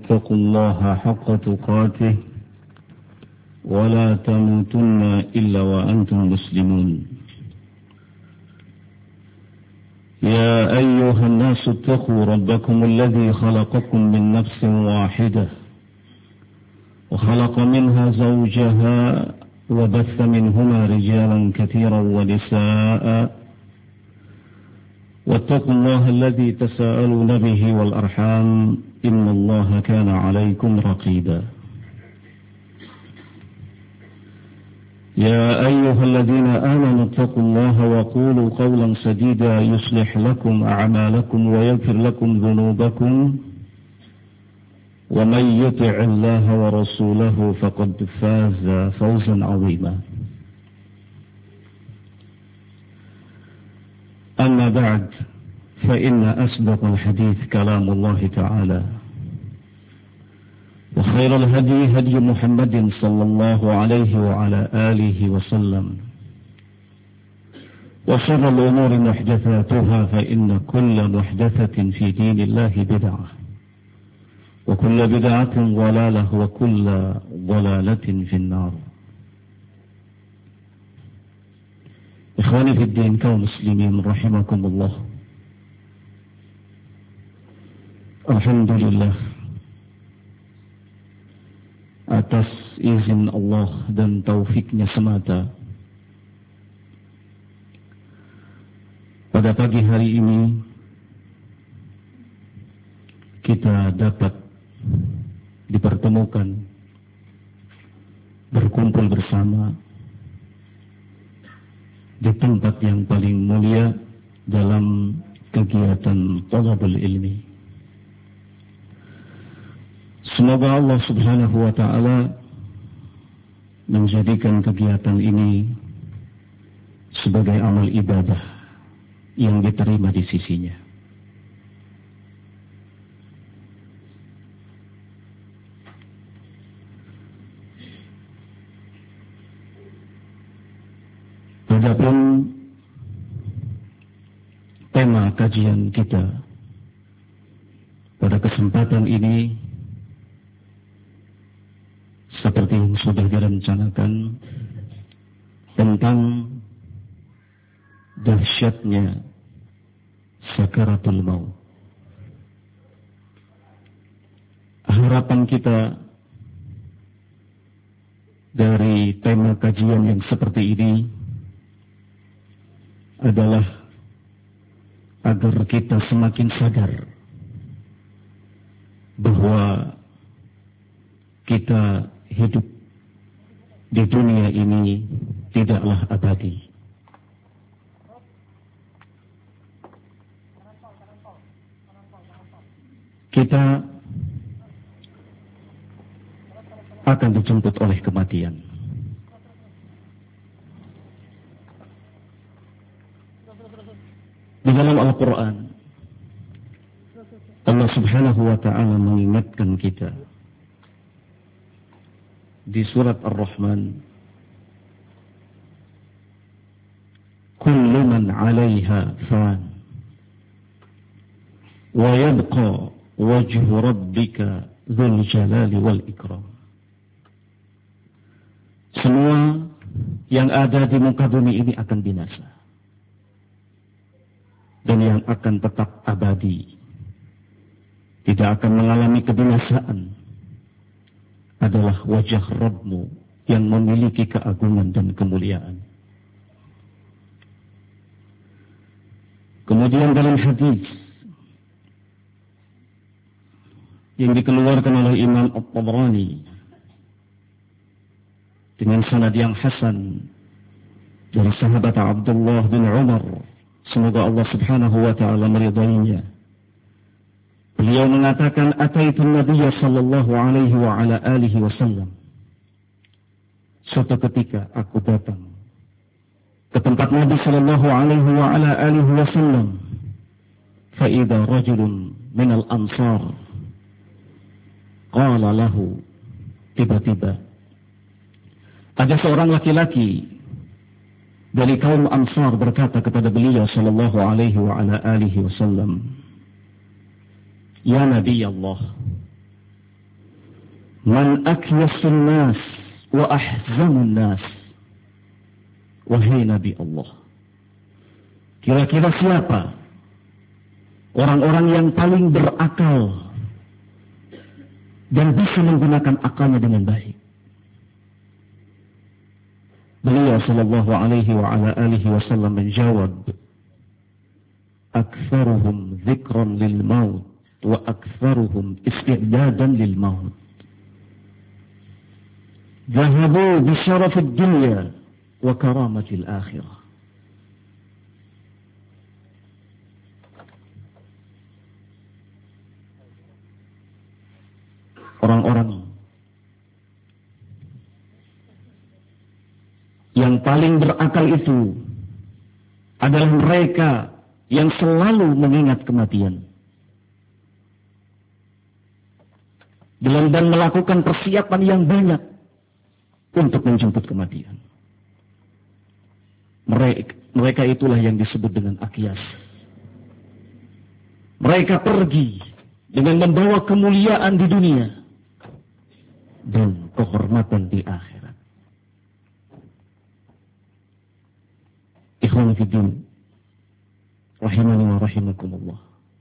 واتقوا الله حق تقاته ولا تموتن إلا وأنتم مسلمون يا أيها الناس اتقوا ربكم الذي خلقكم من نفس واحدة وخلق منها زوجها وبث منهما رجالا كثيرا ونساء واتقوا الله الذي تساءلون به والأرحام إن الله كان عليكم رقيبا يا أيها الذين آمنوا اتقوا الله وقولوا قولا سديدا يصلح لكم أعمالكم ويغفر لكم ذنوبكم ومن يطع الله ورسوله فقد فاز فوزا عظيما أما بعد فإن أصدق الحديث كلام الله تعالى وخير الهدي هدي محمد صلى الله عليه وعلى آله وسلم وشر الأمور محدثاتها فإن كل محدثة في دين الله بدعة وكل بدعة ضلالة وكل ضلالة في النار. Ikhwani fi din kaum muslimin rahimakumullah. Alhamdulillah, atas izin Allah dan taufiknya semata, pada pagi hari ini kita dapat dipertemukan, berkumpul bersama di tempat yang paling mulia dalam kegiatan thalabul ilmi. Semoga Allah subhanahu wa ta'ala menjadikan kegiatan ini sebagai amal ibadah yang diterima di sisinya. Adapun tema kajian kita pada kesempatan ini seperti yang sudah direncanakan, tentang dahsyatnya sakaratul maut. Harapan kita dari tema kajian yang seperti ini adalah agar kita semakin sadar bahwa kita hidup di dunia ini tidaklah abadi. Kita akan dijemput oleh kematian. Di dalam Al-Quran, Allah subhanahu wa ta'ala mengingatkan kita di surat Ar-Rahman, kullu man 'alaiha fan wa yabqa wajhu rabbika dzul jalali wal ikram. Semua yang ada di muka bumi ini akan binasa, dan yang akan tetap abadi, tidak akan mengalami kebinasaan, adalah wajah Rabbmu yang memiliki keagungan dan kemuliaan. Kemudian dalam hadis yang dikeluarkan oleh Imam At-Tabrani dengan sanad yang hasan dari sahabat Abdullah bin Umar, semoga Allah subhanahu wa ta'ala meridainya, beliau mengatakan, ataitu Nabiya sallallahu alaihi wa ala alihi wasallam. Suatu ketika aku datang ke tempat Nabi sallallahu alaihi wa ala alihi wasallam, fa idza rajulun min al-ansar qala lahu, tiba-tiba ada seorang laki-laki dari kaum Ansar berkata kepada beliau sallallahu alaihi wa ala alihi wasallam, ya Nabi Allah, Man akyasun nas wa ahzamun nas. Wahai Nabi Allah, kira-kira siapa orang-orang yang paling berakal dan bisa menggunakan akalnya dengan baik? Beliau sallallahu alaihi wa ala alihi wasallam menjawab, aktsaruhum dzikran lil maut wa aktsaruhum isti'dadan lil maut. Dhahabu bi syarafid dunya wa karamatil akhirah. Orang-orang yang paling berakal itu adalah mereka yang selalu mengingat kematian dan melakukan persiapan yang banyak untuk menjemput kematian. Mereka itulah yang disebut dengan akyas. Mereka pergi dengan membawa kemuliaan di dunia dan kehormatan di akhirat. Ikhwan fiddin, rahimani wa rahimakumullah.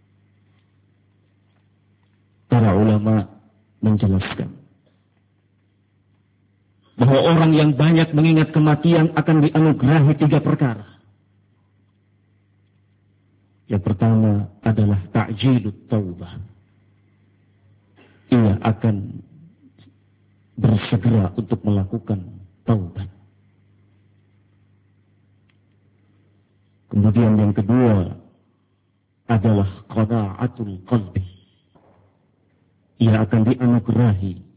Para ulama menjelaskan bahwa orang yang banyak mengingat kematian akan dianugerahi 3 perkara. Yang pertama adalah ta'jilut taubah. Ia akan bersegera untuk melakukan taubat. Kemudian yang kedua adalah qana'atul qalbi. Ia akan dianugerahi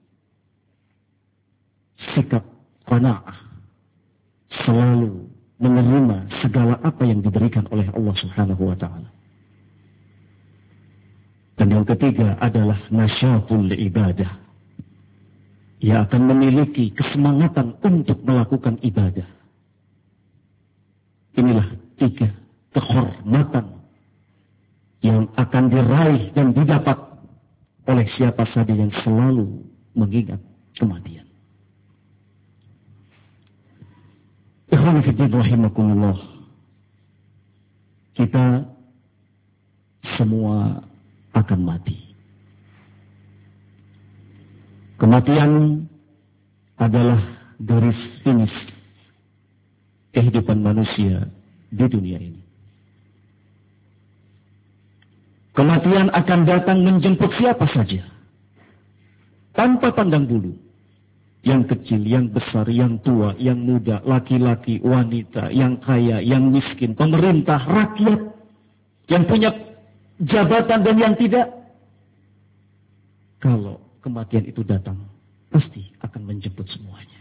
sikap qanaah, selalu menerima segala apa yang diberikan oleh Allah Subhanahu wa taala. Dan yang ketiga adalah nasyatul ibadah. Ia akan memiliki kesemangatan untuk melakukan ibadah. Inilah 3 kehormatan yang akan diraih dan didapat oleh siapa saja yang selalu mengingat kematian. Ikhwan fillah rahimakumullah. Kita semua akan mati. Kematian adalah garis finish kehidupan manusia di dunia ini. Kematian akan datang menjemput siapa saja, tanpa pandang bulu. Yang kecil, yang besar, yang tua, yang muda, laki-laki, wanita, yang kaya, yang miskin, pemerintah, rakyat, yang punya jabatan dan yang tidak. Kalau kematian itu datang, pasti akan menjemput semuanya.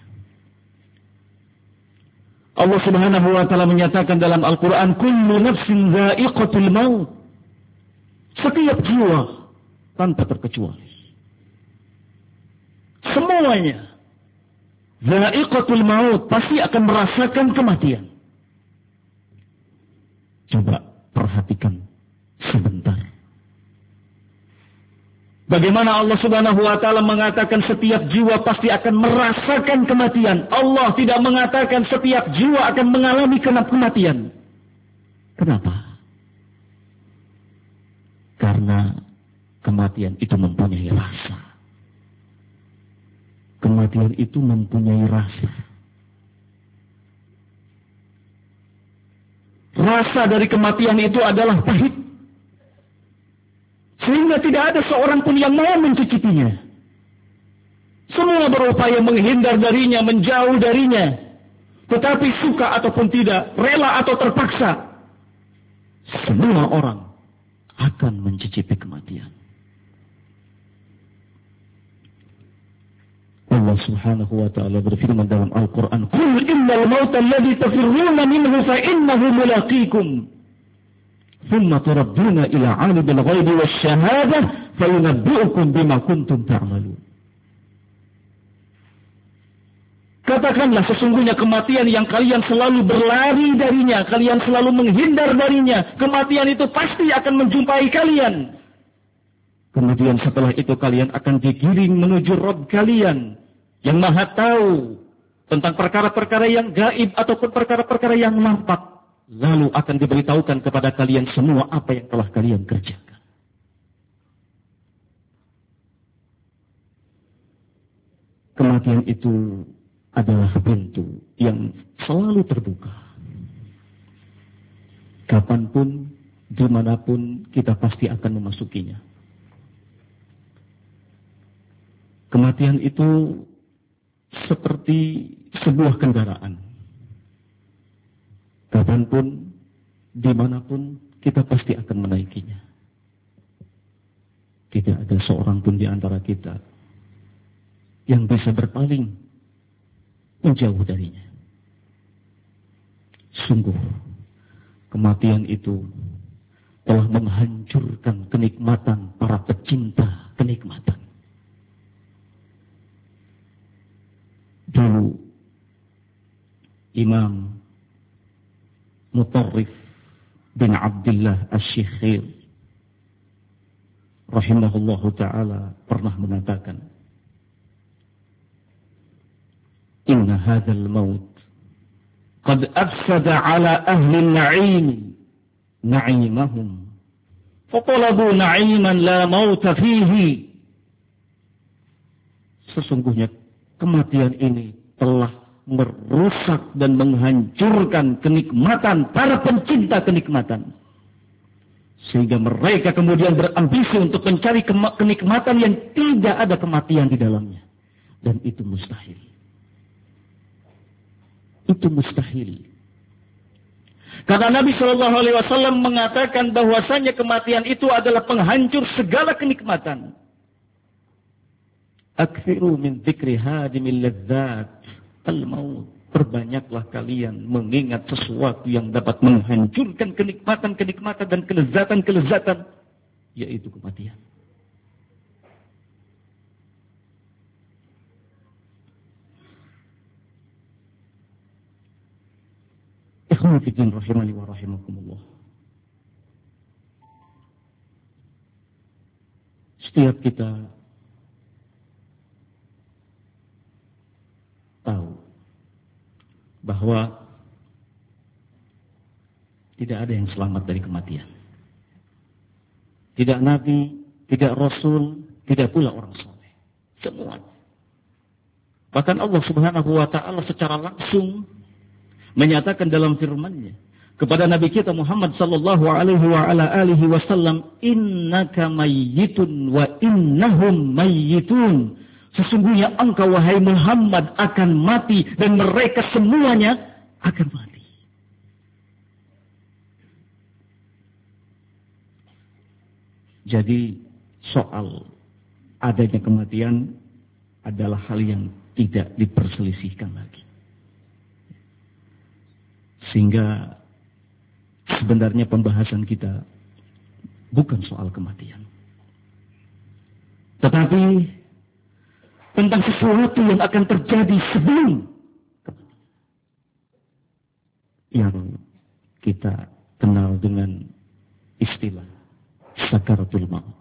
Allah Subhanahu wa taala menyatakan dalam Al-Qur'an, kullu nafsin dha'iqatul maut. Setiap jiwa tanpa terkecuali, semuanya dha'iqatul maut, pasti akan merasakan kematian. Coba perhatikan sebentar. Bagaimana Allah Subhanahu wa taala mengatakan setiap jiwa pasti akan merasakan kematian. Allah tidak mengatakan setiap jiwa akan mengalami kematian. Kenapa? Karena kematian itu mempunyai rasa. Kematian itu mempunyai rasa. Rasa dari kematian itu adalah pahit. Sehingga tidak ada seorang pun yang mau mencicipinya. Semua berupaya menghindar darinya, menjauh darinya. Tetapi suka ataupun tidak, rela atau terpaksa, semua orang akan mencicipi kematian. Allah Subhanahu wa taala berfirman dalam Al-Qur'an, "Qul innal mauta alladhi tafirruna minhu fa innahu mulaqikum. Thumma turadduna ila 'alimil ghaibi wasyahadah fayunabbi'ukum bima kuntum ta'malun." Katakanlah, sesungguhnya kematian yang kalian selalu berlari darinya, kalian selalu menghindar darinya, kematian itu pasti akan menjumpai kalian. Kemudian setelah itu kalian akan digiring menuju Rabb kalian yang Maha tahu tentang perkara-perkara yang gaib ataupun perkara-perkara yang nampak. Lalu akan diberitahukan kepada kalian semua apa yang telah kalian kerjakan. Kematian itu adalah pintu yang selalu terbuka. Kapanpun, dimanapun kita pasti akan memasukinya. Kematian itu seperti sebuah kendaraan. Kapanpun, dimanapun, kita pasti akan menaikinya. Tidak ada seorang pun di antara kita yang bisa berpaling menjauh darinya. Sungguh, kematian itu telah menghancurkan kenikmatan para pecinta kenikmatan. Dulu, Imam Mutarrif bin Abdullah Asy-Syikhir rahimahullahu ta'ala pernah mengatakan, Inna hadzal maut qad afsada ala ahli an-na'im na'imahum fatalabu na'iman la mauta fihi. Sesungguhnya kematian ini telah merusak dan menghancurkan kenikmatan para pencinta kenikmatan. Sehingga mereka kemudian berambisi untuk mencari kenikmatan yang tidak ada kematian di dalamnya. Dan itu mustahil. Itu mustahil. Karena Nabi SAW mengatakan bahwasanya kematian itu adalah penghancur segala kenikmatan. Aktsiru min dzikri hadimil ladzat al-maut. Perbanyaklah kalian mengingat sesuatu yang dapat menghancurkan kenikmatan-kenikmatan dan kelezatan-kelezatan, yaitu kematian. Ikhwan fillah rahimani wa rahimakumullah. Setiap kita tahu bahwa tidak ada yang selamat dari kematian. Tidak nabi, tidak rasul, tidak pula orang saleh. Semua. Bahkan Allah Subhanahu wa taala secara langsung menyatakan dalam firman-Nya kepada Nabi kita Muhammad sallallahu alaihi wa ala alihi wasallam, innaka mayyitun wa innahum mayyitun. Sesungguhnya engkau wahai Muhammad akan mati dan mereka semuanya akan mati. Jadi soal adanya kematian adalah hal yang tidak diperselisihkan lagi. Sehingga sebenarnya pembahasan kita bukan soal kematian. Tetapi tentang sesuatu yang akan terjadi sebelum kematian. Yang kita kenal dengan istilah sakaratul maut.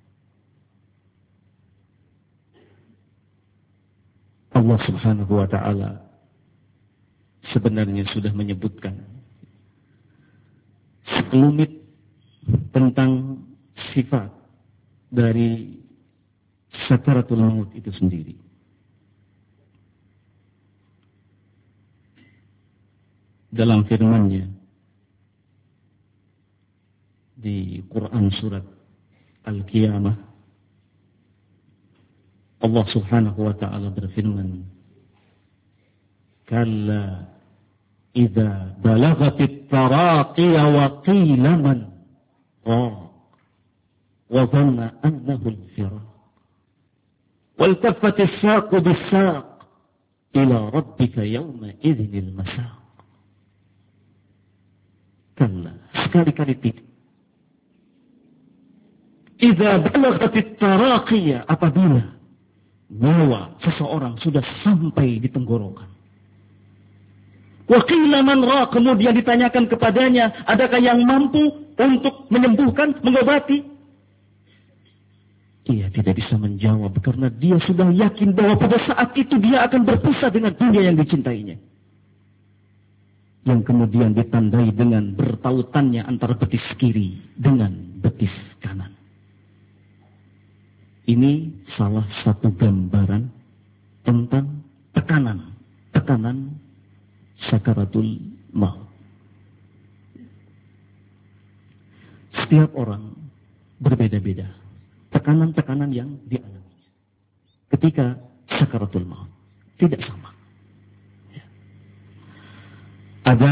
Allah Subhanahu wa ta'ala sebenarnya sudah menyebutkan sekelumit tentang sifat dari sakaratul maut itu sendiri. Dalam firman-Nya di Quran surat Al-Qiyamah, Allah Subhanahu wa ta'ala berfirman, Kalla idza balagatit taraqiya wa qila man raq wa dhanna annahu al-firaq والتفت الساق بالساق إلى ربك يومئذ المساق. Kalla, sekali-kali tidak. Idza balagatit taraqiyah, apabila nyawa seseorang sudah sampai di tenggorokan. Wa qila man raq, kemudian ditanyakan kepadanya, adakah yang mampu untuk menyembuhkan, mengobati? tidak bisa menjawab karena dia sudah yakin bahwa pada saat itu dia akan berpisah dengan dunia yang dicintainya. Yang kemudian ditandai dengan bertautannya antara betis kiri dengan betis kanan. Ini salah satu gambaran tentang tekanan sakaratul maut. Setiap orang berbeda-beda tekanan-tekanan yang dialami ketika sakaratul maut, tidak sama. Ada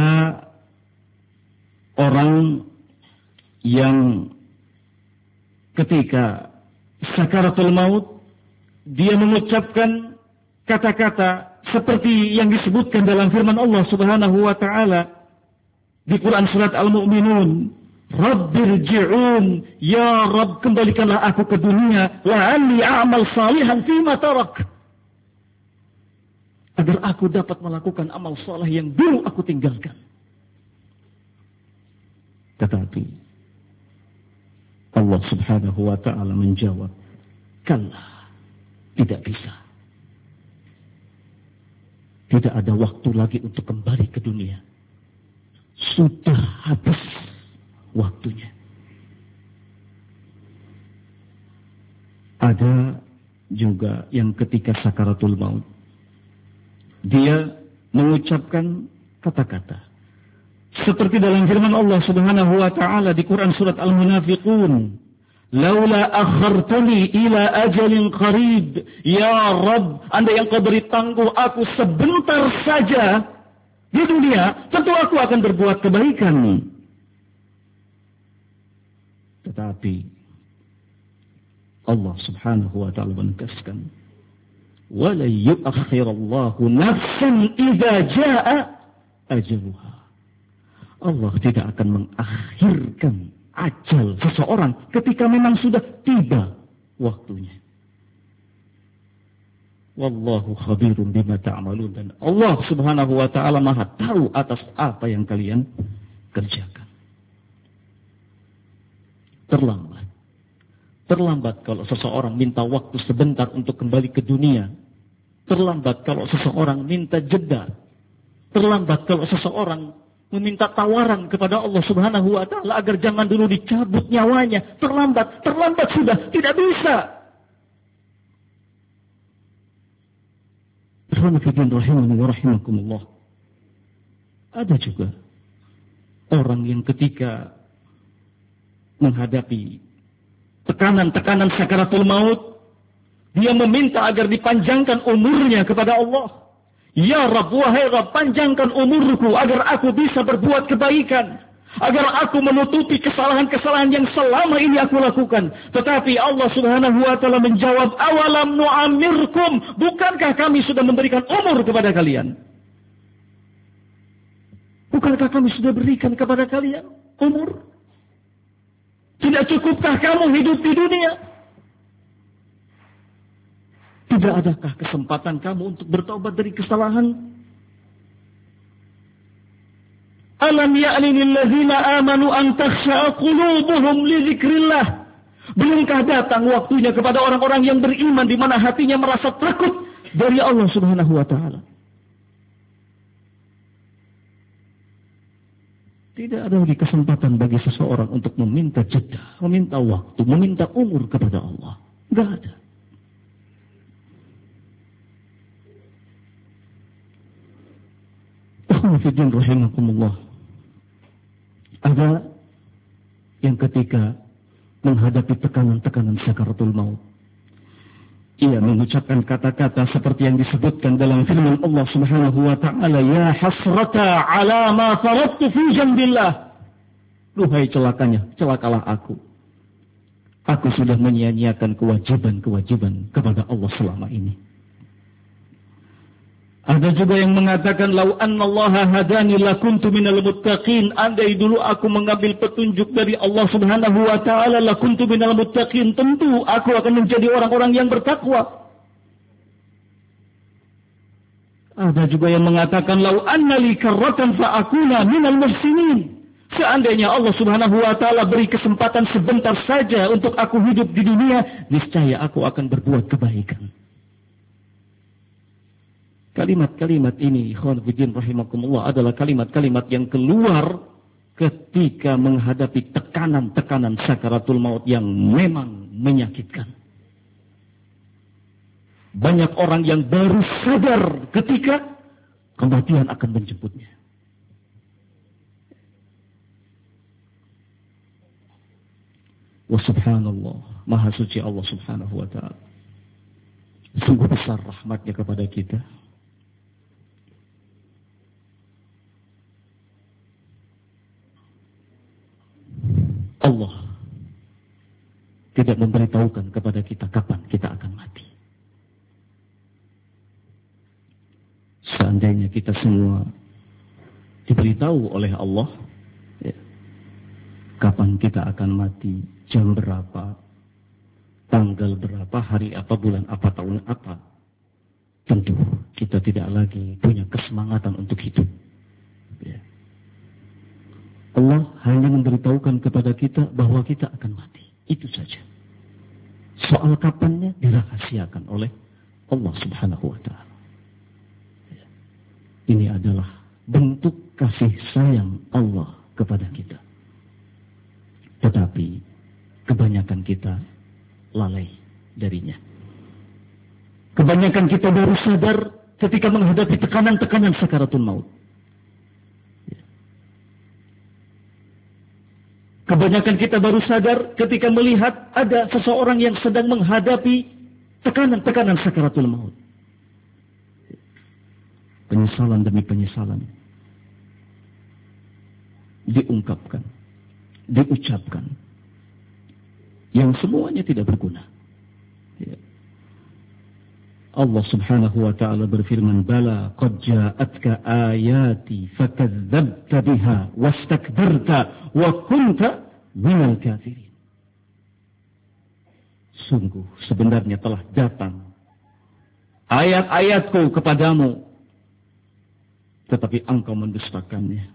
orang yang ketika sakaratul maut dia mengucapkan kata-kata seperti yang disebutkan dalam firman Allah Subhanahu wa taala di Quran surat Al-Mu'minun, Rabbirji'un, ya Rabb, kembalikanlah aku ke dunia, la'alli a'mal salihan fima tarak, agar aku dapat melakukan amal saleh yang dulu aku tinggalkan. Tetapi Allah Subhanahu wa taala menjawab, kalla, tidak bisa. Tidak ada waktu lagi untuk kembali ke dunia. Sudah habis waktunya. Ada juga yang ketika sakaratul maut dia mengucapkan kata-kata seperti dalam firman Allah Subhanahu wa taala di Quran surat Al-Munafiqun, laula akhartani ila ajalin qarib, ya Rabb, andai yang kau beri tangguh aku sebentar saja di dunia, tentu aku akan berbuat kebaikan. Tetapi Allah Subhanahu wa taala menegaskan, wala yu'akhirallahu nafsan idza jaa ajaluha. Allah tidak akan mengakhirkan ajal seseorang ketika memang sudah tiba waktunya. Wallahu khabirun bima ta'malun, dan Allah Subhanahu wa taala Maha tahu atas apa yang kalian kerjakan. Terlambat kalau seseorang minta waktu sebentar untuk kembali ke dunia. Terlambat kalau seseorang minta jeda. Terlambat kalau seseorang meminta tawaran kepada Allah Subhanahu wa taala agar jangan dulu dicabut nyawanya. Terlambat sudah, tidak bisa. Rahimani wa rahimakumullah. Ada juga orang yang ketika menghadapi tekanan sakaratul maut, dia meminta agar dipanjangkan umurnya kepada Allah. Ya Rabb, wahai Rabb, panjangkan umurku agar aku bisa berbuat kebaikan, agar aku menutupi kesalahan-kesalahan yang selama ini aku lakukan. Tetapi Allah Subhanahu wa taala menjawab, awalam nu'ammirkum, bukankah kami sudah memberikan umur kepada kalian? Bukankah kami sudah berikan kepada kalian umur? Tidak cukupkah kamu hidup di dunia? Tidak adakah kesempatan kamu untuk bertaubat dari kesalahan? Alam ya'ni lil ladzina amanu an takhsha'a qulubuhum li dzikrillah. Belumkah datang waktunya kepada orang-orang yang beriman di mana hatinya merasa takut dari Allah Subhanahu wa taala? Tidak ada lagi kesempatan bagi seseorang untuk meminta jeda, meminta waktu, meminta umur kepada Allah. Tidak ada. Akhwatiddin rahimakumullah. Ada yang ketika menghadapi tekanan-tekanan sakaratul maut, ia mengucapkan kata-kata seperti yang disebutkan dalam firman Allah Subhanahu wa taala, ya hasrata ala ma faradtu fi jambillah. Duhai celakalah aku. Aku sudah menyia-nyiakan kewajiban-kewajiban kepada Allah selama ini. Ada juga yang mengatakan, lau annallaha hadani lakuntu minal muttaqin. Andai dulu aku mengambil petunjuk dari Allah Subhanahu wa taala, lakuntu minal muttaqin, tentu aku akan menjadi orang-orang yang bertakwa. Ada juga yang mengatakan, lau annali karratan fa akuna minal muhsinin. Seandainya Allah Subhanahu wa Ta'ala beri kesempatan sebentar saja untuk aku hidup di dunia, niscaya aku akan berbuat kebaikan. Kalimat-kalimat ini, ikhwan fillah rahimakumullah, adalah kalimat-kalimat yang keluar ketika menghadapi tekanan-tekanan sakaratul maut yang memang menyakitkan. Banyak orang yang baru sadar ketika kematian akan menjemputnya. Wa subhanallah, maha suci Allah subhanahu wa ta'ala. Sungguh besar rahmatnya kepada kita. Allah tidak memberitahukan kepada kita kapan kita akan mati. Seandainya kita semua diberitahu oleh Allah, ya, kapan kita akan mati, jam berapa, tanggal berapa, hari apa, bulan apa, tahun apa, tentu kita tidak lagi punya kesemangatan untuk hidup. Ya. Allah hanya memberitahukan kepada kita bahwa kita akan mati. Itu saja. Soal kapannya dirahasiakan oleh Allah Subhanahu wa Ta'ala. Ini adalah bentuk kasih sayang Allah kepada kita. Tetapi kebanyakan kita lalai darinya. Kebanyakan kita baru sadar ketika menghadapi tekanan-tekanan sakaratul maut. Kebanyakan kita baru sadar ketika melihat ada seseorang yang sedang menghadapi tekanan-tekanan sakaratul maut. Penyesalan demi penyesalan diungkapkan, diucapkan, yang semuanya tidak berguna. Ya. Allah Subhanahu wa Ta'ala berfirman, "Bala qad ja'atka ayati fakadzdzabta biha wastakbarta wa kunta minal kafirin." Sungguh sebenarnya telah datang ayat-ayatku kepadamu, tetapi engkau mendustakannya.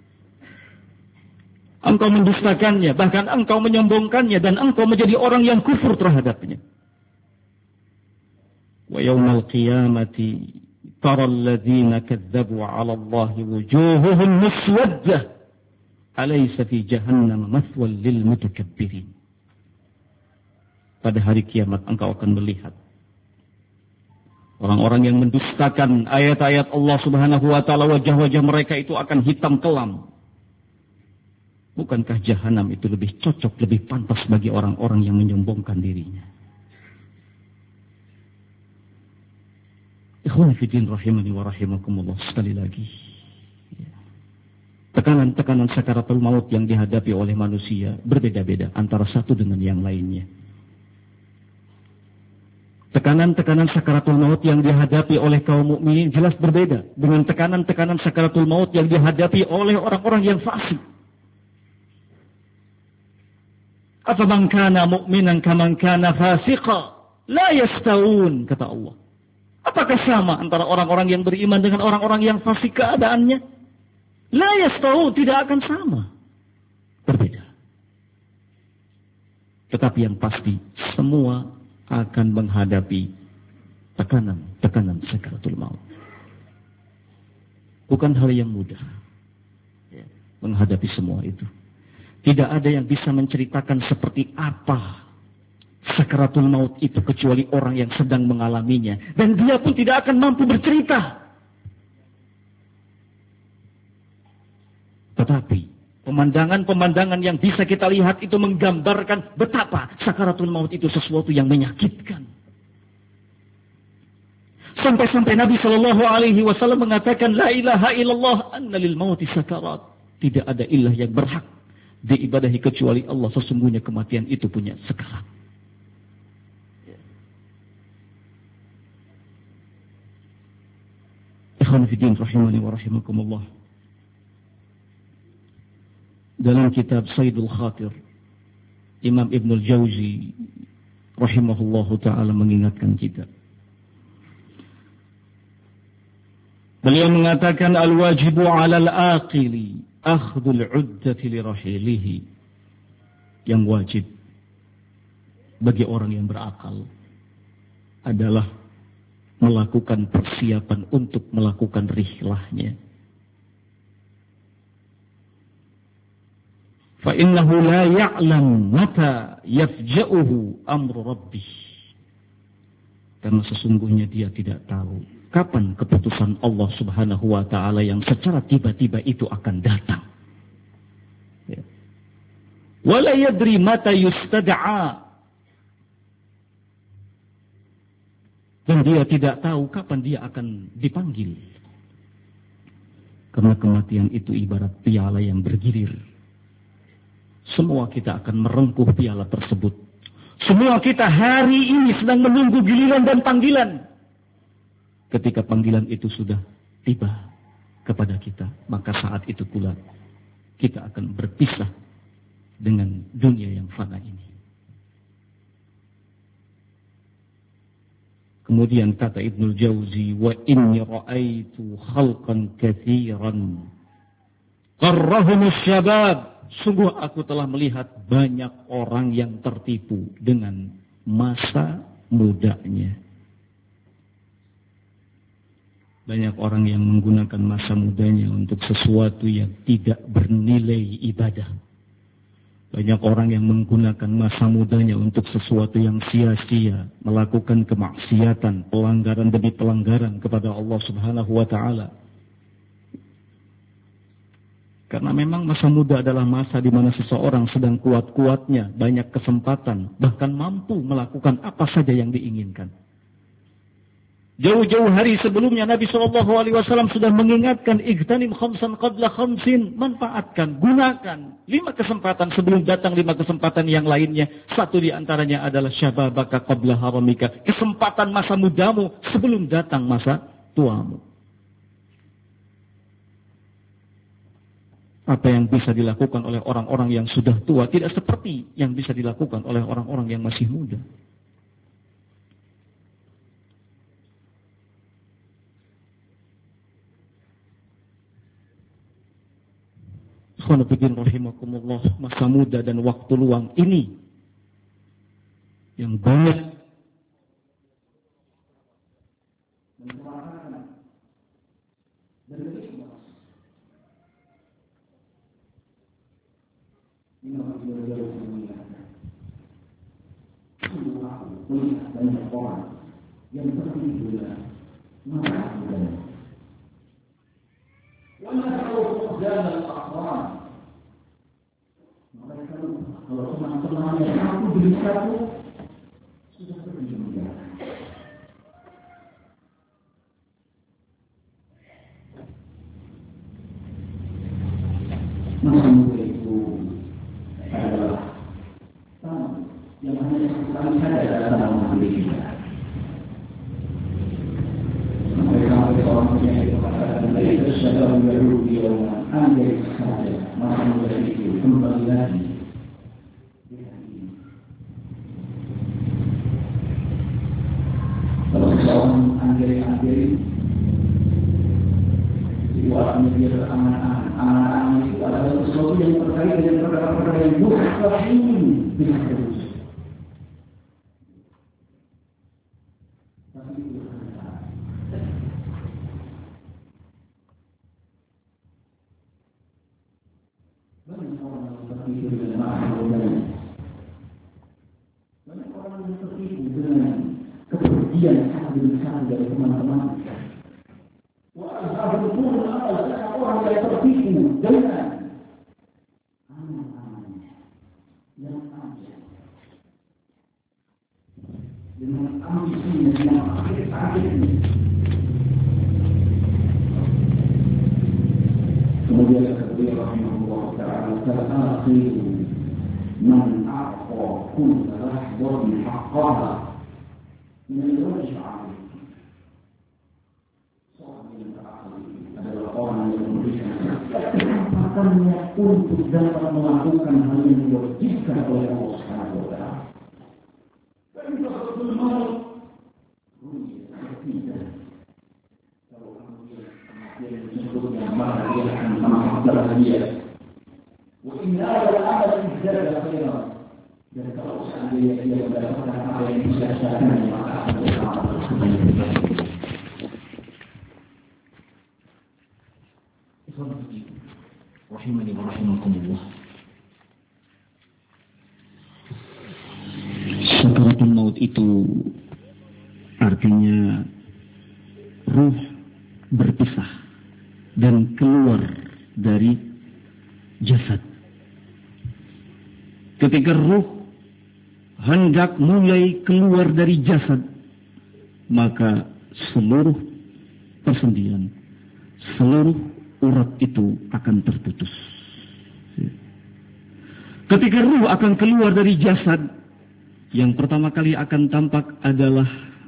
Engkau mendustakannya, bahkan engkau menyombongkannya, dan engkau menjadi orang yang kufur terhadapnya. Wa yawmal qiyamati tara alladhina kadzabu 'ala Allahi wujuhuhum muswaddah alaysa fi jahannam mathwal lil mutakabbirin. Pada hari kiamat engkau akan melihat orang-orang yang mendustakan ayat-ayat Allah Subhanahu wa Ta'ala, wajah-wajah mereka itu akan hitam kelam. Bukankah jahanam itu lebih cocok, lebih pantas bagi orang-orang yang menyombongkan dirinya? Ikhwan fillah rahimani wa rahimakumullah, sekali lagi, tekanan-tekanan sakaratul maut yang dihadapi oleh manusia berbeda-beda antara satu dengan yang lainnya. Tekanan-tekanan sakaratul maut yang dihadapi oleh kaum mukminin jelas berbeda dengan tekanan-tekanan sakaratul maut yang dihadapi oleh orang-orang yang fasik. Afaman kana mu'minan kaman kana fasiqa la yastawun, kata Allah. Apakah sama antara orang-orang yang beriman dengan orang-orang yang fasik keadaannya? La yastawun, tidak akan sama. Berbeda. Tetapi yang pasti semua akan menghadapi tekanan sakaratul maut. Bukan hal yang mudah menghadapi semua itu. Tidak ada yang bisa menceritakan seperti apa sakaratul maut itu kecuali orang yang sedang mengalaminya, dan dia pun tidak akan mampu bercerita. Tetapi pemandangan-pemandangan yang bisa kita lihat itu menggambarkan betapa sakaratul maut itu sesuatu yang menyakitkan. Sampai-sampai Nabi Shallallahu Alaihi Wasallam mengatakan, La ilaha illallah anna lil mauti sakarat. Tidak ada ilah yang berhak diibadahi kecuali Allah. Sesungguhnya kematian itu punya sekarat. Ikhwan fillah rahimani wa rahimakumullah. Dalam kitab Sayyidul Khatir, Imam Ibnul Jauzi rahimahullahu ta'ala mengingatkan kita. Beliau mengatakan, Al-wajibu 'alal aqili akhdul uddati li rahilihi. Yang wajib bagi orang yang berakal adalah melakukan persiapan untuk melakukan rihlahnya. Fa innahu la ya'lam mata yafja'uhu amru rabbih. Karena sesungguhnya dia tidak tahu kapan keputusan Allah Subhanahu wa taala yang secara tiba-tiba itu akan datang. Ya. Wala yadri mata yustad'a. Dan dia tidak tahu kapan dia akan dipanggil. Karena kematian itu ibarat piala yang bergilir. Semua kita akan merengkuh piala tersebut. Semua kita hari ini sedang menunggu giliran dan panggilan. Ketika panggilan itu sudah tiba kepada kita, maka saat itu pula kita akan berpisah dengan dunia yang fana ini. Kemudian kata Ibnul Jauzi, wa inni ra'aitu khalqan katsiran qarrahumus syabab. Sungguh aku telah melihat banyak orang yang tertipu dengan masa mudanya. Banyak orang yang menggunakan masa mudanya untuk sesuatu yang tidak bernilai ibadah. Banyak orang yang menggunakan masa mudanya untuk sesuatu yang sia-sia, melakukan kemaksiatan, pelanggaran demi pelanggaran kepada Allah Subhanahu wa taala. Karena memang masa muda adalah masa di mana seseorang sedang kuat-kuatnya, banyak kesempatan, bahkan mampu melakukan apa saja yang diinginkan. Jauh-jauh hari sebelumnya Nabi SAW sudah mengingatkan, igtanim khamsan qabla khamsin, manfaatkan, gunakan 5 kesempatan sebelum datang 5 kesempatan yang lainnya. Satu di antaranya adalah syababaka qabla haramika, kesempatan masa mudamu sebelum datang masa tuamu. Apa yang bisa dilakukan oleh orang-orang yang sudah tua tidak seperti yang bisa dilakukan oleh orang-orang yang masih muda. Ikhwanuddin rahimakumullah, masa muda dan waktu luang ini yang banyak banyak orang yang tertipu dengan masa mudanya. Walau jalan akhirat, mereka kalau teman-temannya satu demi satu sudah pergi meninggal. Masa muda itu adalah tanam yang hanya sekali saja dalam hidup kita. Sampai seorang penyair mengatakan, "Laisa syai'un yarudu yawman andai saja masa muda itu kembali lagi." Kalau seseorang andai buatnya dia anak-anak itu adalah sesuatu yang terkait dengan perkara-perkara yang mustahil bisa terwujud. Tapi itu banyak orang yang tertipu dengan masa mudanya. Banyak orang yang tertipu dengan kepergian satu demi satu dari teman-teman. Betul orang yang tertipu dengan anak-anaknya yang ada, dengan ambisinya yang akhir-akhirnya. Kemudian beliau rahimahullah ta'ala ta'akhir man a'qa kulla lahzatin haqqaha min al-wajh 'alayh. Adalah orang yang memberikan kesempatannya untuk dapat melakukan hal yang diwajibkan oleh Allah Subhanahu wa taala. Dan betul maut tidak. Kalau kemudian وإن هذا العمل ازداد خيرا dan kalau seandainya dia mendapatkan apa yang disiasakannya maka akan berpahala. Rahimani wa rahimakumullah. Sakaratul maut itu artinya ruh berpisah dan keluar dari jasad. Ketika ruh hendak mulai keluar dari jasad, maka seluruh persendian, seluruh urat itu akan terputus. Ketika ruh akan keluar dari jasad, yang pertama kali akan tampak adalah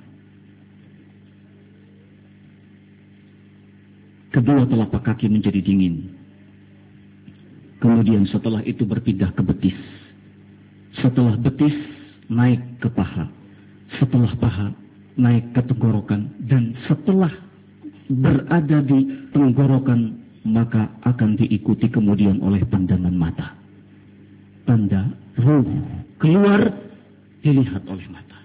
kedua telapak kaki menjadi dingin. Kemudian setelah itu berpindah ke betis. Setelah betis naik ke paha. Setelah paha naik ke tenggorokan. Dan setelah berada di tenggorokan, maka akan diikuti kemudian oleh pandangan mata. Tanda ruh keluar dilihat oleh mata.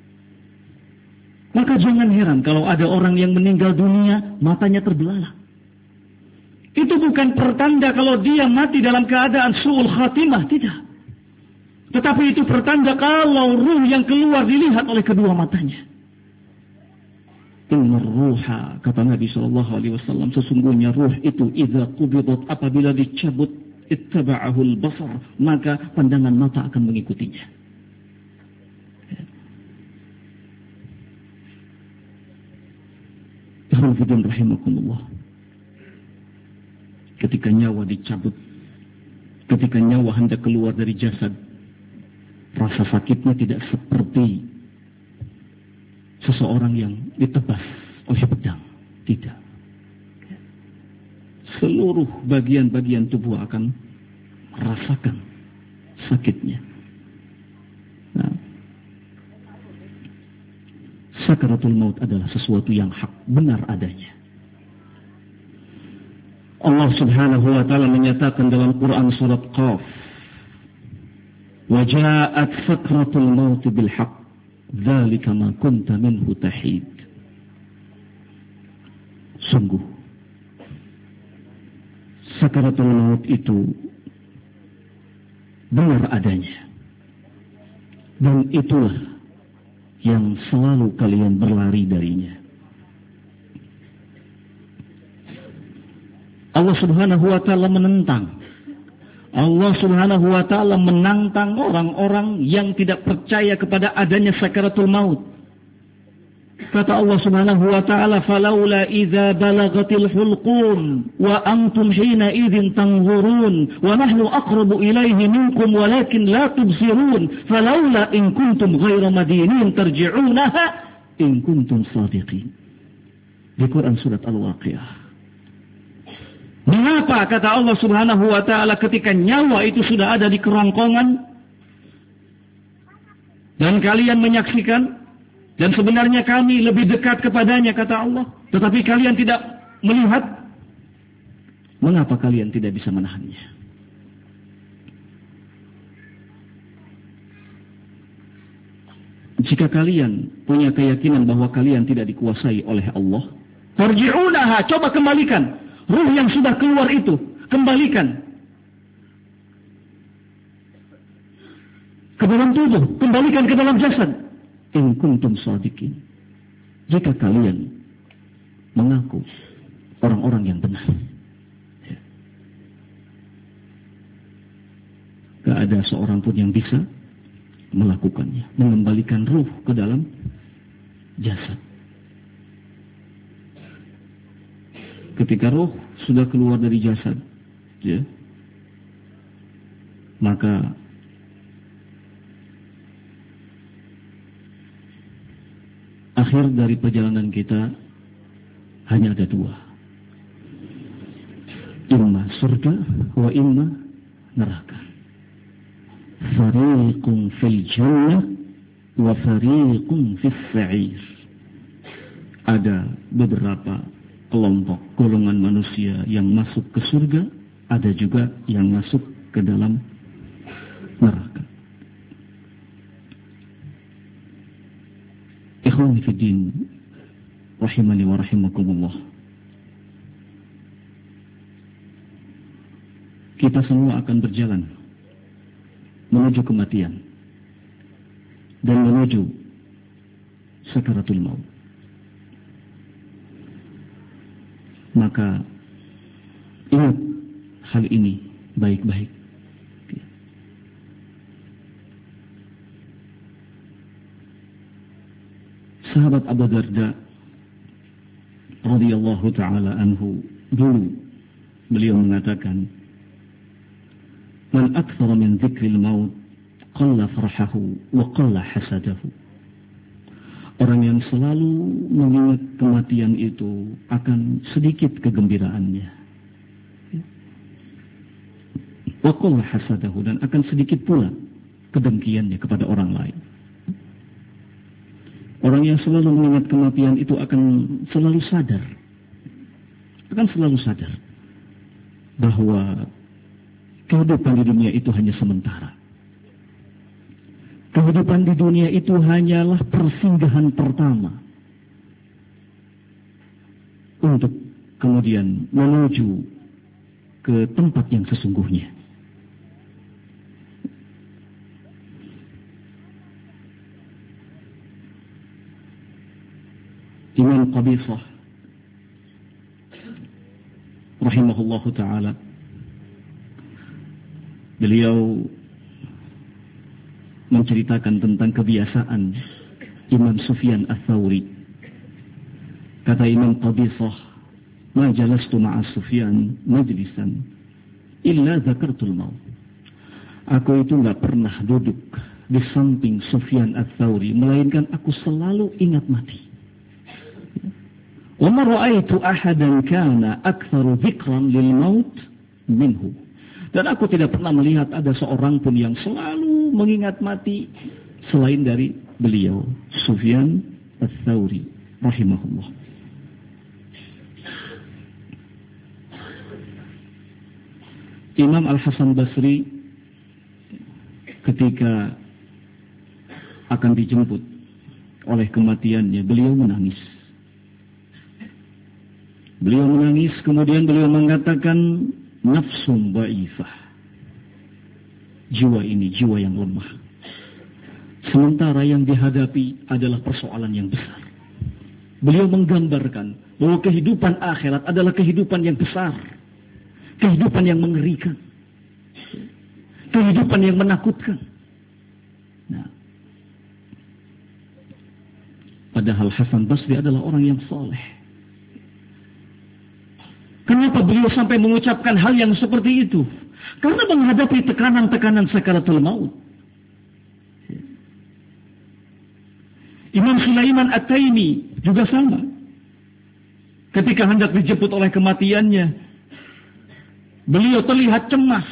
Maka jangan heran kalau ada orang yang meninggal dunia matanya terbelalak. Itu bukan pertanda kalau dia mati dalam keadaan su'ul khatimah, tidak. Tetapi itu pertanda kalau ruh yang keluar dilihat oleh kedua matanya. Inna ruha, kata Nabi SAW, sesungguhnya ruh itu idza qubidat, apabila dicabut, ittaba'ahul basar, maka pandangan mata akan mengikutinya. Ikhwan rahimakumullah. Ketika nyawa dicabut, ketika nyawa hendak keluar dari jasad, rasa sakitnya tidak seperti seseorang yang ditebas oleh pedang. Tidak. Seluruh bagian-bagian tubuh akan merasakan sakitnya. Nah, sakaratul maut adalah sesuatu yang hak, benar adanya. Allah Subhanahu wa taala menyatakan dalam Quran surat Qaf, "Wa ja'at sakratul maut bil haqq, dzalika ma kunta minhu tahid." Sungguh sakaratul maut itu benar adanya. Dan itulah yang selalu kalian berlari darinya. Allah Subhanahu wa taala menentang. Allah Subhanahu wa taala menantang orang-orang yang tidak percaya kepada adanya sakaratul maut. Kata Allah Subhanahu wa taala, "Falaula idza balagatil hulqum wa antum hina idzin tanzurun wa nahnu aqrabu ilaihi minkum walakin la tubsirun falaula in kuntum ghaira madinin tarji'unaha in kuntum shadiqin." Di Quran surat Al-Waqiah. Mengapa, kata Allah Subhanahu wa taala, ketika nyawa itu sudah ada di kerongkongan dan kalian menyaksikan, dan sebenarnya kami lebih dekat kepadanya, kata Allah, tetapi kalian tidak melihat, mengapa kalian tidak bisa menahannya? Jika kalian punya keyakinan bahwa kalian tidak dikuasai oleh Allah, tarji'unaha, coba kembalikan ruh yang sudah keluar itu, kembalikan ke dalam tubuh, kembalikan ke dalam jasad. In kuntum shadiqin, jika kalian mengaku orang-orang yang benar. Gak ada seorang pun yang bisa melakukannya, mengembalikan ruh ke dalam jasad. Ketika roh sudah keluar dari jasad, ya, maka akhir dari perjalanan kita hanya ada dua. Imma surga wa imma neraka. Fariqun fil jannah wa fariqun fis sa'ir. Ada beberapa kelompok golongan manusia yang masuk ke surga, ada juga yang masuk ke dalam neraka. Ikhwani fi din, rahimani wa rahimakumullah. Kita semua akan berjalan menuju kematian dan menuju sakaratul maut. Maka ingat hal ini baik-baik. Sahabat Abu Darda radhiyallahu taala anhu, dulu beliau mengatakan, "Man aktsara min dzikril maut qalla farhahu wa qalla hasadahu." Orang yang selalu mengingat kematian itu akan sedikit kegembiraannya. Wa qalla hasadahu, dan akan sedikit pula kedengkiannya kepada orang lain. Orang yang selalu mengingat kematian itu akan selalu sadar. Bahwa kehidupan di dunia itu hanya sementara. Kehidupan di dunia itu hanyalah persinggahan pertama untuk kemudian menuju ke tempat yang sesungguhnya. Imam Qabisah rahimahullahu ta'ala, beliau menceritakan tentang kebiasaan Imam Sufyan Ats-Tsauri. Kata Imam Qabisah, "Ma jalastu ma'a Sufyan majlisan illa dzakartul maut." Aku itu enggak pernah duduk di samping Sufyan Ats-Tsauri melainkan aku selalu ingat mati. Wa ma ra'aitu ahadan kana aktsaru dzikran lil maut minhu. Dan aku tidak pernah melihat ada seorang pun yang selalu mengingat mati selain dari beliau, Sufyan Ats-Tsauri rahimahullah. Imam Al-Hasan Basri ketika akan dijemput oleh kematiannya, beliau menangis. Kemudian beliau mengatakan, nafsun dhaifah. Jiwa ini jiwa yang lemah. Sementara yang dihadapi adalah persoalan yang besar. Beliau menggambarkan bahwa kehidupan akhirat adalah kehidupan yang besar. Kehidupan yang mengerikan. Kehidupan yang menakutkan. Nah, padahal Hasan Basri adalah orang yang soleh. Kenapa beliau sampai mengucapkan hal yang seperti itu? Karena menghadapi tekanan-tekanan sakaratul maut. Imam Sulaiman At-Taimi juga sama. Ketika hendak dijemput oleh kematiannya, beliau terlihat cemas.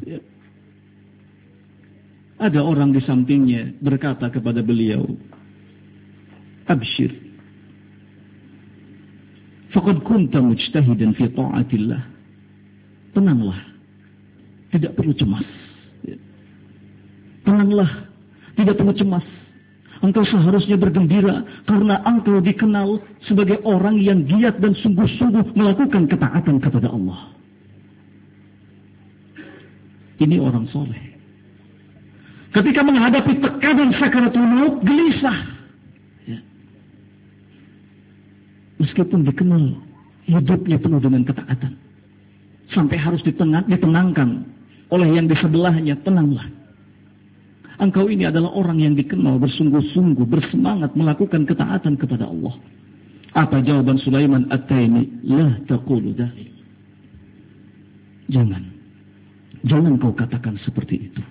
Ada orang di sampingnya berkata kepada beliau, "Abshir. Faqad kunta mujtahidan fi ta'atillah." Tenanglah, tidak perlu cemas. Tenanglah, tidak perlu cemas. Engkau seharusnya bergembira karena engkau dikenal sebagai orang yang giat dan sungguh-sungguh melakukan ketaatan kepada Allah. Ini orang soleh. Ketika menghadapi tekanan sakaratul maut, gelisah. Meskipun dikenal hidupnya penuh dengan ketaatan, sampai harus ditenangkan oleh yang di sebelahnya, tenanglah. Engkau ini adalah orang yang dikenal bersungguh-sungguh, bersemangat melakukan ketaatan kepada Allah. Apa jawaban Sulaiman At-Taimi? La taqulu dzalik. Jangan kau katakan seperti itu.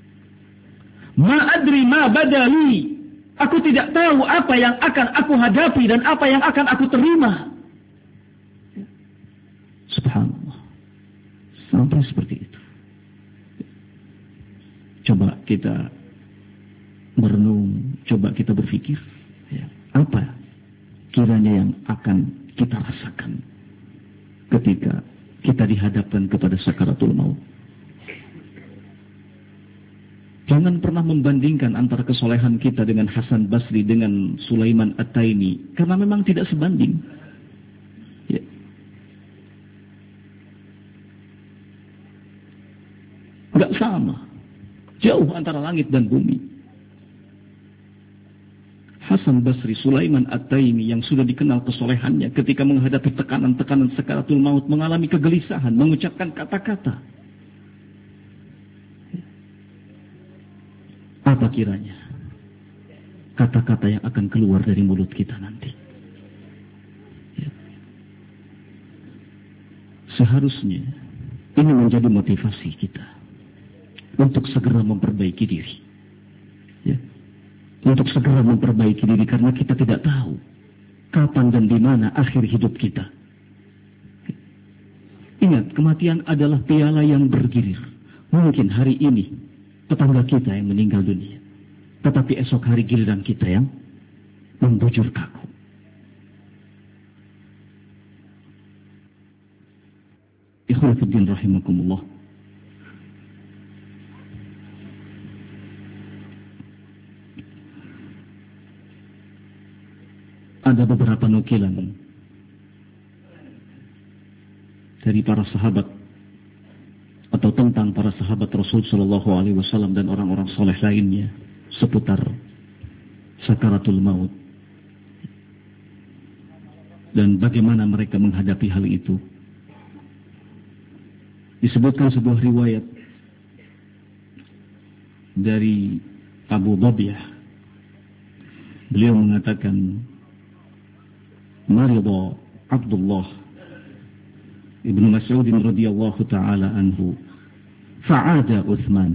Ma adri ma badali. Aku tidak tahu apa yang akan aku hadapi dan apa yang akan aku terima. Subhanallah. Sampai seperti itu. Coba kita merenung, coba kita berpikir. Apa kiranya yang akan kita rasakan ketika kita dihadapkan kepada sakaratul maut. Jangan pernah membandingkan antara kesolehan kita dengan Hasan Basri, dengan Sulaiman At-Taimi, karena memang tidak sebanding. Ya. Gak sama. Jauh antara langit dan bumi. Hasan Basri, Sulaiman At-Taimi yang sudah dikenal kesolehannya ketika menghadapi tekanan-tekanan sakaratul maut, mengalami kegelisahan, mengucapkan kata-kata. Apa kiranya kata-kata yang akan keluar dari mulut kita nanti? Ya. Seharusnya ini menjadi motivasi kita untuk segera memperbaiki diri. Ya. Untuk segera memperbaiki diri, karena kita tidak tahu kapan dan di mana akhir hidup kita. Ya. Ingat, kematian adalah piala yang bergilir. Mungkin hari ini tetangga kita yang meninggal dunia, tetapi esok hari giliran kita yang membujur kaku. Ikhwan fillah rahimakumullah. Ada beberapa nukilan dari para sahabat atau tentang para sahabat Rasul Shallallahu Alaihi Wasallam dan orang-orang soleh lainnya seputar sakaratul maut dan bagaimana mereka menghadapi hal itu. Disebutkan sebuah riwayat dari Abu Dhabiyah. Beliau mengatakan, Marida Abdullah Ibnu Mas'ud radhiyallahu ta'ala anhu fa'ada Uthman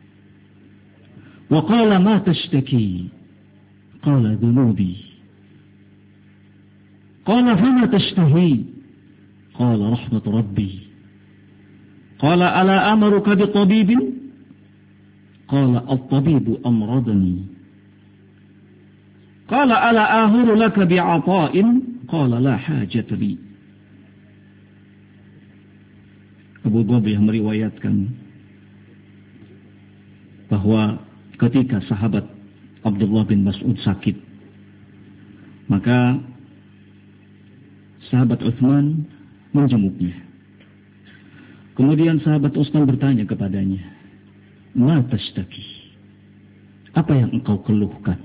wa qala ma tashtaki qala dhunubi qala fama tashtahi qala rahmat rabbi qala ala amaruka bi tabibin qala at-tabibu amradani qala ala ahuru laka bi'ata'in qala la hajata li. Abu Dhabiyah meriwayatkan bahwa ketika sahabat Abdullah bin Mas'ud sakit, maka sahabat Uthman menjenguknya. Kemudian sahabat Uthman bertanya kepadanya, "Ma tashtaki?" Apa yang engkau keluhkan?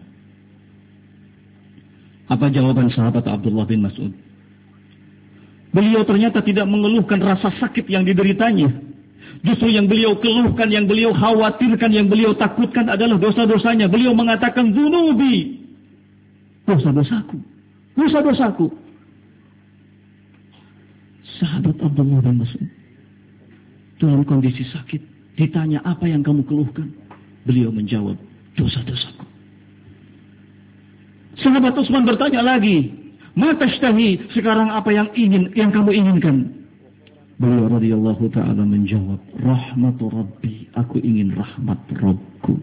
Apa jawaban sahabat Abdullah bin Mas'ud? Beliau ternyata tidak mengeluhkan rasa sakit yang dideritanya. Justru yang beliau keluhkan, yang beliau khawatirkan, yang beliau takutkan adalah dosa-dosanya. Beliau mengatakan, "Dzunubi." Dosa-dosaku. Dosa-dosaku. Sahabat Abdullah bin Mas'ud dalam kondisi sakit ditanya, "Apa yang kamu keluhkan?" Beliau menjawab, "Dosa-dosaku." Sahabat Utsman bertanya lagi, "Ma tashtahi?" Sekarang apa yang kamu inginkan? Beliau radhiyallahu ta'ala menjawab, "Rahmatu Rabbi." Aku ingin rahmat Rabbku.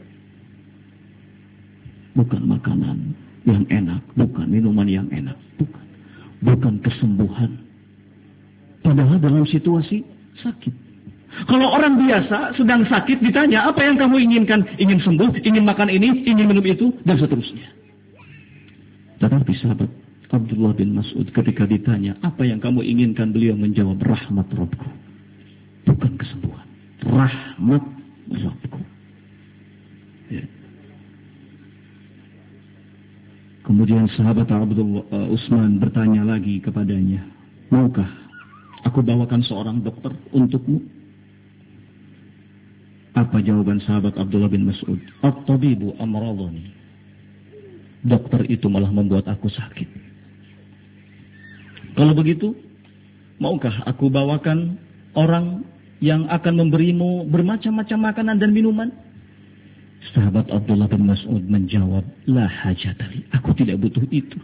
Bukan makanan yang enak, bukan minuman yang enak, bukan kesembuhan. Padahal dalam situasi sakit. Kalau orang biasa sedang sakit ditanya, "Apa yang kamu inginkan?" Ingin sembuh, ingin makan ini, ingin minum itu, dan seterusnya. Tetapi sahabat Abdullah bin Mas'ud ketika ditanya, "Apa yang kamu inginkan?" Beliau menjawab, "Rahmat Rabbku." Bukan kesembuhan. Rahmat Rabbku. Ya. Kemudian sahabat Abdullah Utsman bertanya lagi kepadanya, "Maukah aku bawakan seorang dokter untukmu?" Apa jawaban sahabat Abdullah bin Mas'ud? "At-tabibu amradani." Dokter itu malah membuat aku sakit. Kalau begitu, maukah aku bawakan orang yang akan memberimu bermacam-macam makanan dan minuman? Sahabat Abdullah bin Mas'ud menjawab, "La hajatali." Aku tidak butuh itu.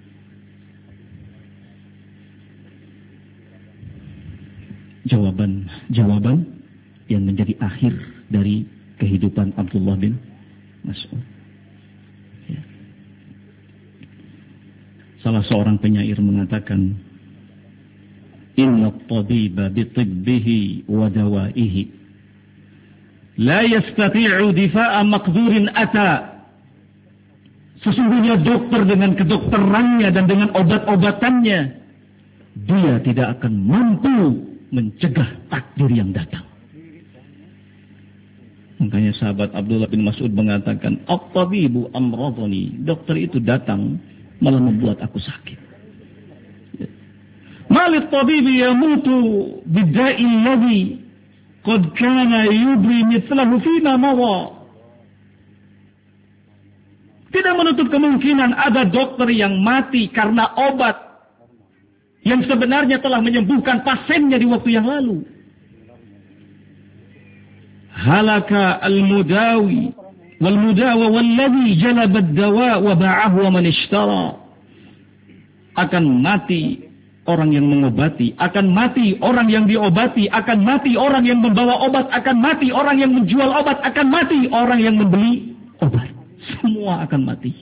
Jawaban yang menjadi akhir dari kehidupan Abdullah bin Mas'ud. Ya. Salah seorang penyair mengatakan, Inna at-tabiba bitibbihi wa dawaihi la yastati'u difa'a maqdurin ata. Sesungguhnya dokter dengan kedokterannya dan dengan obat-obatannya, dia tidak akan mampu mencegah takdir yang datang. Makanya sahabat Abdullah bin Mas'ud mengatakan, At-tabibu amradhani. Dokter itu datang malah membuat aku sakit. Malit tabibi yamutu bidda'i alladhi qad kana yubri mithlahu fima mawa. Tidak menutup kemungkinan ada dokter yang mati karena obat yang sebenarnya telah menyembuhkan pasiennya di waktu yang lalu. Halaka al-mudawi wal-mudawa walladhi jalaba ad-dawa wa ba'ahu wa man ishtara. Akan mati orang yang mengobati, akan mati orang yang diobati, akan mati orang yang membawa obat, akan mati orang yang menjual obat, akan mati orang yang membeli obat. Semua akan mati.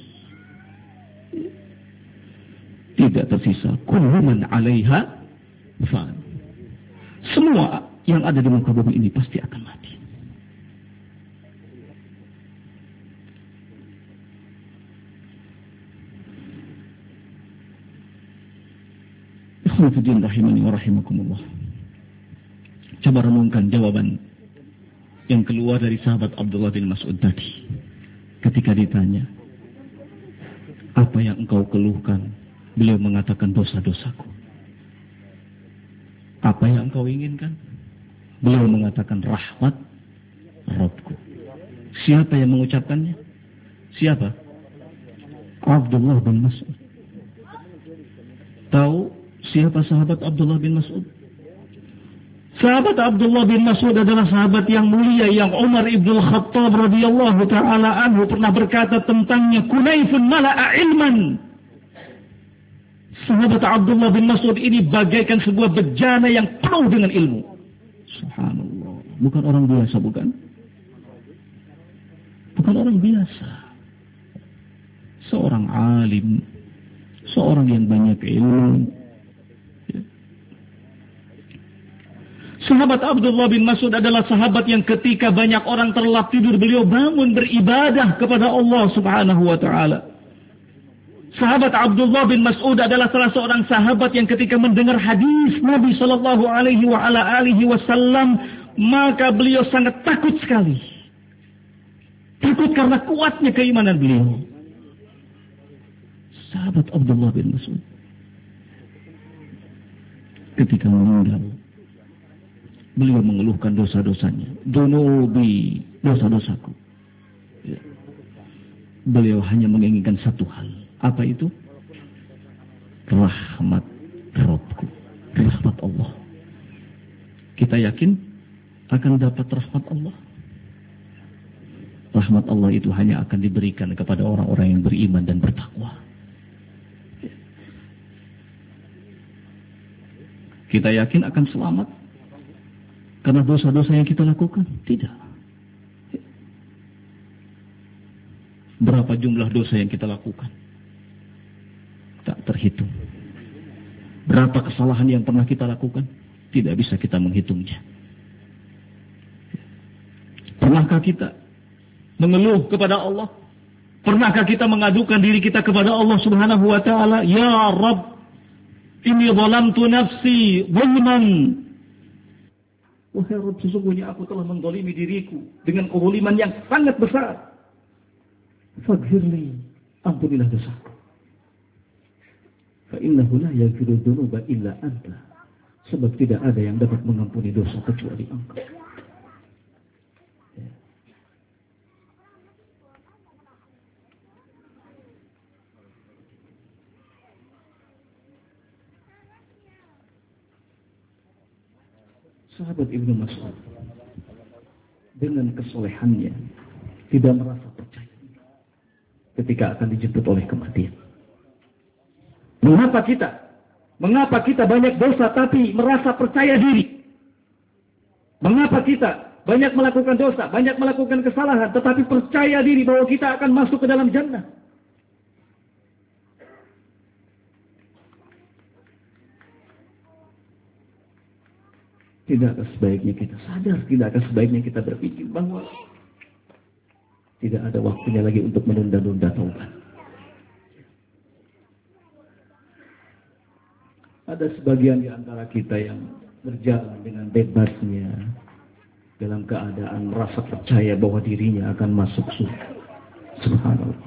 Tidak tersisa. Kullu man 'alaiha fan. Semua yang ada di muka bumi ini pasti akan mati. Ikhwatiddin rahimani wa rahimakumullah. Coba renungkan jawaban yang keluar dari sahabat Abdullah bin Mas'ud tadi. Ketika ditanya, apa yang engkau keluhkan? Beliau mengatakan dosa-dosaku. Apa yang engkau inginkan? Beliau mengatakan rahmat Rabbku. Siapa yang mengucapkannya? Siapa? Abdullah bin Mas'ud. Tahu siapa sahabat Abdullah bin Mas'ud? Sahabat Abdullah bin Mas'ud adalah sahabat yang mulia yang Umar ibn Khattab radhiyallahu ta'ala anhu pernah berkata tentangnya, Kunayfun mala'a ilman. Sahabat Abdullah bin Mas'ud ini bagaikan sebuah bejana yang penuh dengan ilmu. Subhanallah. Bukan orang biasa, bukan? Bukan orang biasa. Seorang alim. Seorang yang banyak ilmu. Sahabat Abdullah bin Mas'ud adalah sahabat yang ketika banyak orang terlelap tidur, beliau bangun beribadah kepada Allah subhanahu wa ta'ala. Sahabat Abdullah bin Mas'ud adalah salah seorang sahabat yang ketika mendengar hadis Nabi sallallahu alaihi wasallam, maka beliau sangat takut sekali. Takut karena kuatnya keimanan beliau. Sahabat Abdullah bin Mas'ud ketika meninggal, beliau mengeluhkan dosa-dosanya. Dunubi, dosa-dosaku. Ya. Beliau hanya menginginkan satu hal. Apa itu? Rahmat Rabbku. Rahmat Allah. Kita yakin akan dapat rahmat Allah. Rahmat Allah itu hanya akan diberikan kepada orang-orang yang beriman dan bertakwa. Ya. Kita yakin akan selamat karena dosa-dosa yang kita lakukan? Tidak. Berapa jumlah dosa yang kita lakukan? Tak terhitung. Berapa kesalahan yang pernah kita lakukan? Tidak bisa kita menghitungnya. Pernahkah kita mengeluh kepada Allah? Pernahkah kita mengadukan diri kita kepada Allah subhanahu wa ta'ala? Ya Rabb, inni zalamtu nafsi zulman. Wahai Rabb, sesungguhnya aku telah menzalimi diriku dengan kezaliman yang sangat besar. Faghfirli, ampunilah dosaku. Fa innahu la yaghfiru dzunuba illa anta. Sebab tidak ada yang dapat mengampuni dosa kecuali Engkau. Ya. Sahabat Ibnu Mas'ud dengan kesolehannya tidak merasa percaya ketika akan dijemput oleh kematian. Mengapa kita banyak dosa tapi merasa percaya diri? Mengapa kita banyak melakukan dosa, banyak melakukan kesalahan tetapi percaya diri bahwa kita akan masuk ke dalam jannah? Tidakkah sebaiknya kita sadar, tidakkah sebaiknya kita berpikir bahwa tidak ada waktunya lagi untuk menunda-nunda taubat. Ada sebagian di antara kita yang berjalan dengan bebasnya dalam keadaan merasa percaya bahwa dirinya akan masuk surga. Subhanallah.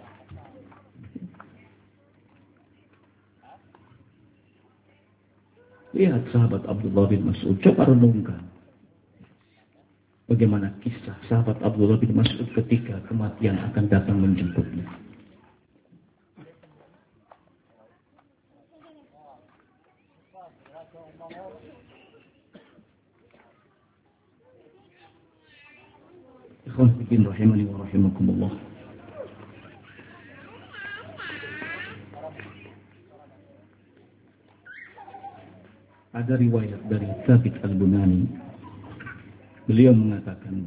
Lihat sahabat Abdullah bin Mas'ud, coba renungkan bagaimana kisah sahabat Abdullah bin Mas'ud ketika kematian akan datang menjemputnya. Ikhwan fillah rahimani wa rahimakumullah. Ada riwayat dari Thabit Al-Bunani. Beliau mengatakan,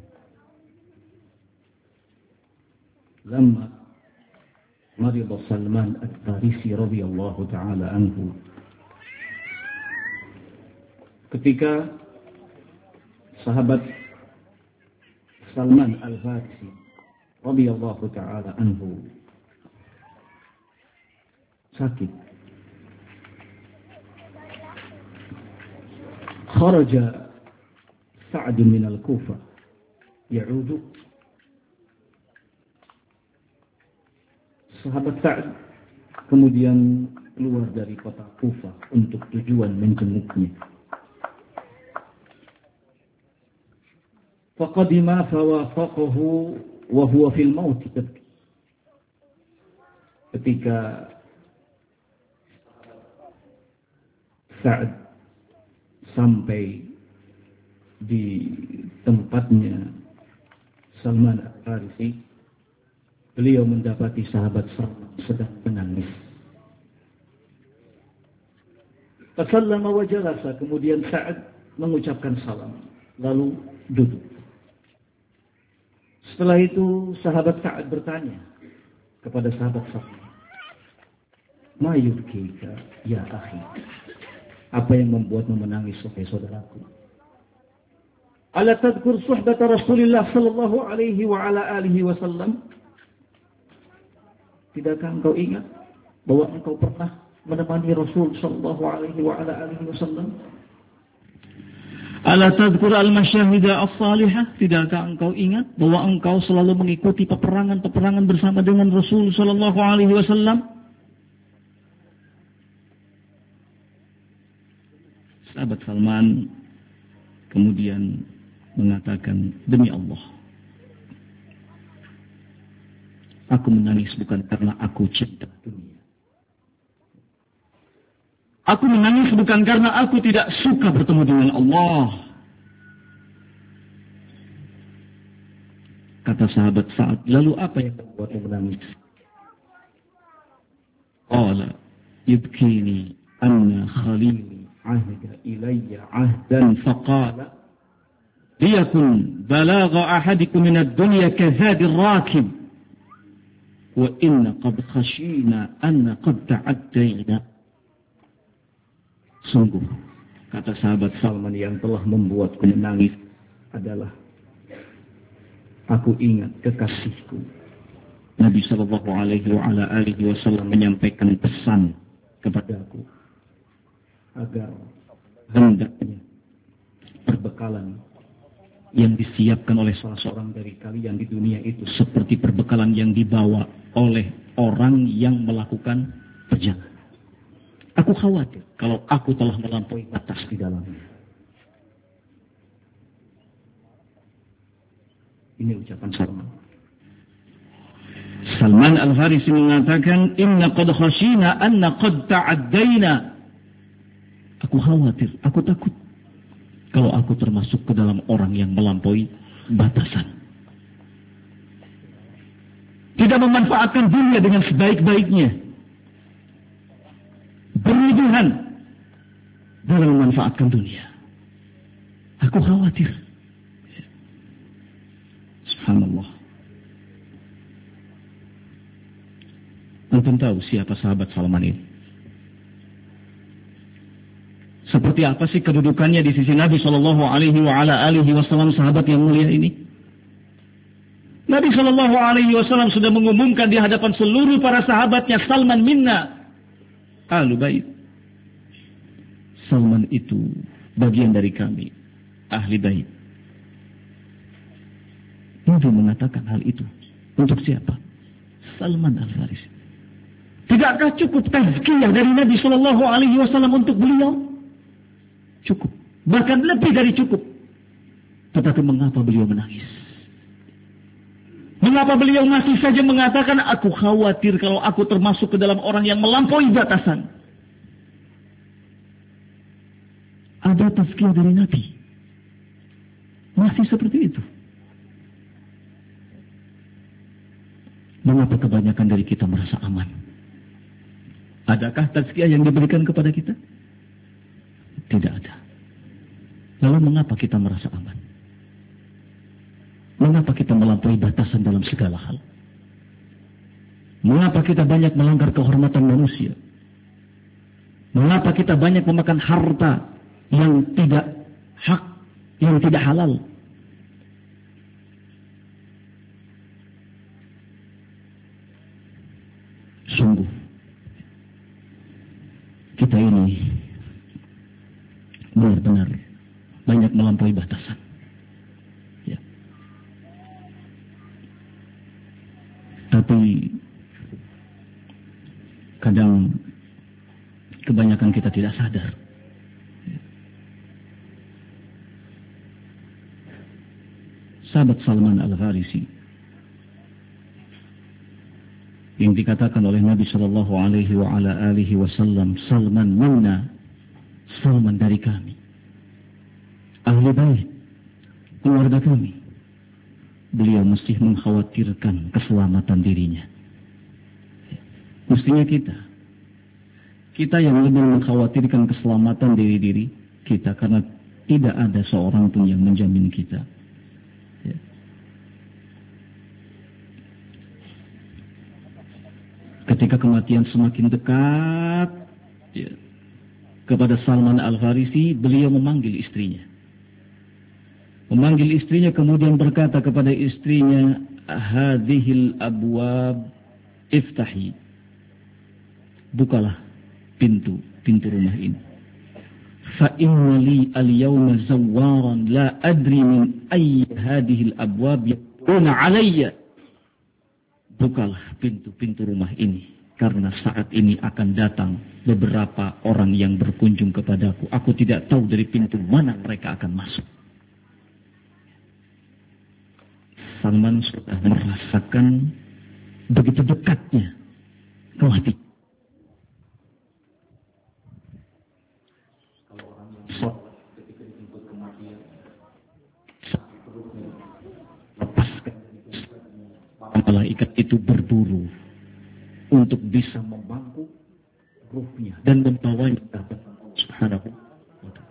"Lamma marida Salman Al-Farisi radhiyallahu taala anhu." Ketika sahabat Salman Al-Farisi radhiyallahu taala anhu sakit, kharaja Sa'd min al-Kufah ya'udu. Sahabat Sa'd kemudian keluar dari kota Kufah untuk tujuan menjenguknya. Faqadima fawafaqahu wa huwa fil maut. Ketika Sa'd sampai di tempatnya Salman Al-Farisi, beliau mendapati sahabat Salman sedang menangis. Fasallama wa jalasa, kemudian Sa'd mengucapkan salam lalu duduk. Setelah itu sahabat Sa'd bertanya kepada sahabat Salman, "Ma yubkika ya akhi?" Apa yang membuatmu menangis, wahai saudaraku? Ala tadhkur suhbata Rasulillah sallallahu alaihi wa ala alihi wasallam? Tidakkah engkau ingat bahwa engkau pernah menemani Rasul sallallahu alaihi wa ala alihi wasallam? Ala tadhkur al-masyahida as-salihah? Tidakkah engkau ingat bahwa engkau selalu mengikuti peperangan-peperangan bersama dengan Rasul sallallahu alaihi wasallam? Sahabat Salman kemudian mengatakan, "Demi Allah, aku menangis bukan karena aku cinta dunia. Aku menangis bukan karena aku tidak suka bertemu dengan Allah." Kata sahabat Sa'd, "Lalu apa yang membuatmu menangis?" Qala, "Yubkini anna khalili ahda ilayya ahdan faqala liyakun balagha ahadikum min ad-dunya kahadi ar-rakib wa inna qad khashina anna qad ta'addayna." Sungguh, kata sahabat Salman, yang telah membuatku menangis adalah aku ingat kekasihku. Nabi sallallahu alaihi wasallam menyampaikan pesan kepadaku agar hendaknya perbekalan yang disiapkan oleh salah seorang dari kalian di dunia itu seperti perbekalan yang dibawa oleh orang yang melakukan perjalanan. Aku khawatir kalau aku telah melampaui batas di dalamnya. Ini ucapan Salman. Salman Al-Farisi mengatakan, "Inna qad khashina anna qad ta'addayna." Aku khawatir, aku takut kalau aku termasuk ke dalam orang yang melampaui batasan. Tidak memanfaatkan dunia dengan sebaik-baiknya. Berlebihan dalam memanfaatkan dunia. Aku khawatir. Subhanallah. Antum tahu siapa sahabat Salman ini? Seperti seperti apa sih kedudukannya di sisi Nabi Shallallahu Alaihi Wasallam, sahabat yang mulia ini? Nabi Shallallahu Alaihi Wasallam sudah mengumumkan di hadapan seluruh para sahabatnya, Salman minna, ahlu bait. Salman itu bagian dari kami, ahli bait. Nabi mengatakan hal itu untuk siapa? Salman Al-Farisi. Tidakkah cukup tazkiyah dari Nabi Shallallahu Alaihi Wasallam untuk beliau? Cukup, bahkan lebih dari cukup. Tetapi mengapa beliau menangis? Mengapa beliau masih saja mengatakan, aku khawatir kalau aku termasuk ke dalam orang yang melampaui batasan? Ada tazkiyah dari Nabi, masih seperti itu. Mengapa kebanyakan dari kita merasa aman? Adakah tazkiyah yang diberikan kepada kita? Tidak ada. Lalu mengapa kita merasa aman? Mengapa kita melampaui batasan dalam segala hal? Mengapa kita banyak melanggar kehormatan manusia? Mengapa kita banyak memakan harta yang tidak hak, yang tidak halal? Sungguh, kita ini benar-benar banyak melampaui batasan. Ya. Tapi kadang kebanyakan kita tidak sadar. Ya. Sahabat Salman Al-Farisi yang dikatakan oleh Nabi Shallallahu Alaihi Wasallam, Salman minna, Salman dari kami, ahli bait, keluarga kami. Beliau mesti mengkhawatirkan keselamatan dirinya. Mestinya kita yang lebih mengkhawatirkan keselamatan diri kita, karena tidak ada seorang pun yang menjamin kita. Ketika kematian semakin dekat kepada Salman Al-Farisi, beliau memanggil istrinya. Memanggil istrinya, kemudian berkata kepada istrinya, hadhil abwab iftahi. Bukalah pintu rumah ini. Fa inna li al-yawma zawwaran la adri min ayyi hadhil abwab yakuna alayya. Bukalah pintu rumah ini, karena saat ini akan datang beberapa orang yang berkunjung kepadaku. Aku tidak tahu dari pintu mana mereka akan masuk. Salman sudah merasakan begitu dekatnya kematian. Kalau orang yang sholat ketika dijemput kematian, sakit perutnya, lepaskan malaikat itu berburu untuk bisa memangku ruhnya dan membawanya ke hadapan Allah Subhanahu wa Ta'ala.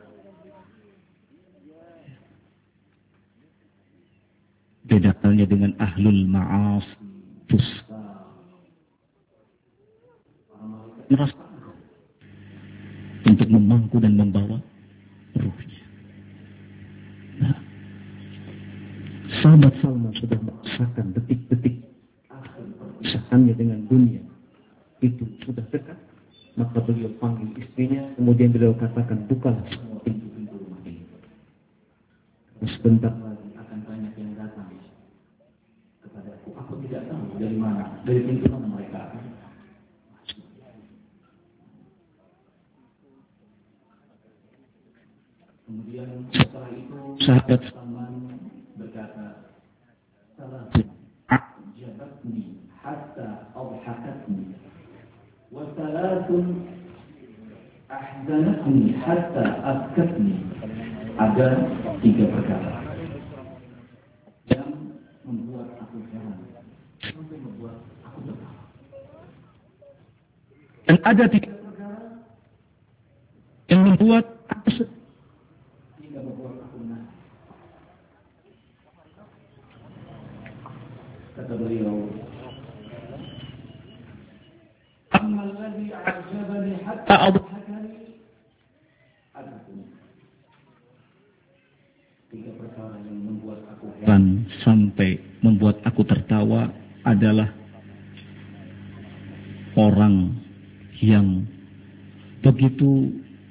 Beda halnya dengan ahlul ma'as, dusta. Merasa untuk memangku dan membawa ruhnya. Nah, sahabat Salman sudah merasakan detik-detik perpisahannya dengan dunia itu sudah dekat. Maka beliau panggil istrinya, kemudian beliau katakan, bukalah semua pintu-pintu rumah ini. Sebentar lagi akan banyak yang datang kepadaku. Aku tidak tahu dari mana, dari pintu mana mereka akan masuk. Kemudian setelah itu sahabat Salman berkata, salatun a'jabatni hatta awhakatni. وثلاث أحزنتني حتى أبكتني. Ada 3 perkara yang membuat aku heran sampai membuat aku tertawa. Dan ada 3 perkara yang membuat aku sedih hingga membuat aku menangis. Kata beliau, أما الذي أعجبني حتى أضحكني. perkara yang membuat aku heran sampai membuat aku tertawa adalah orang yang begitu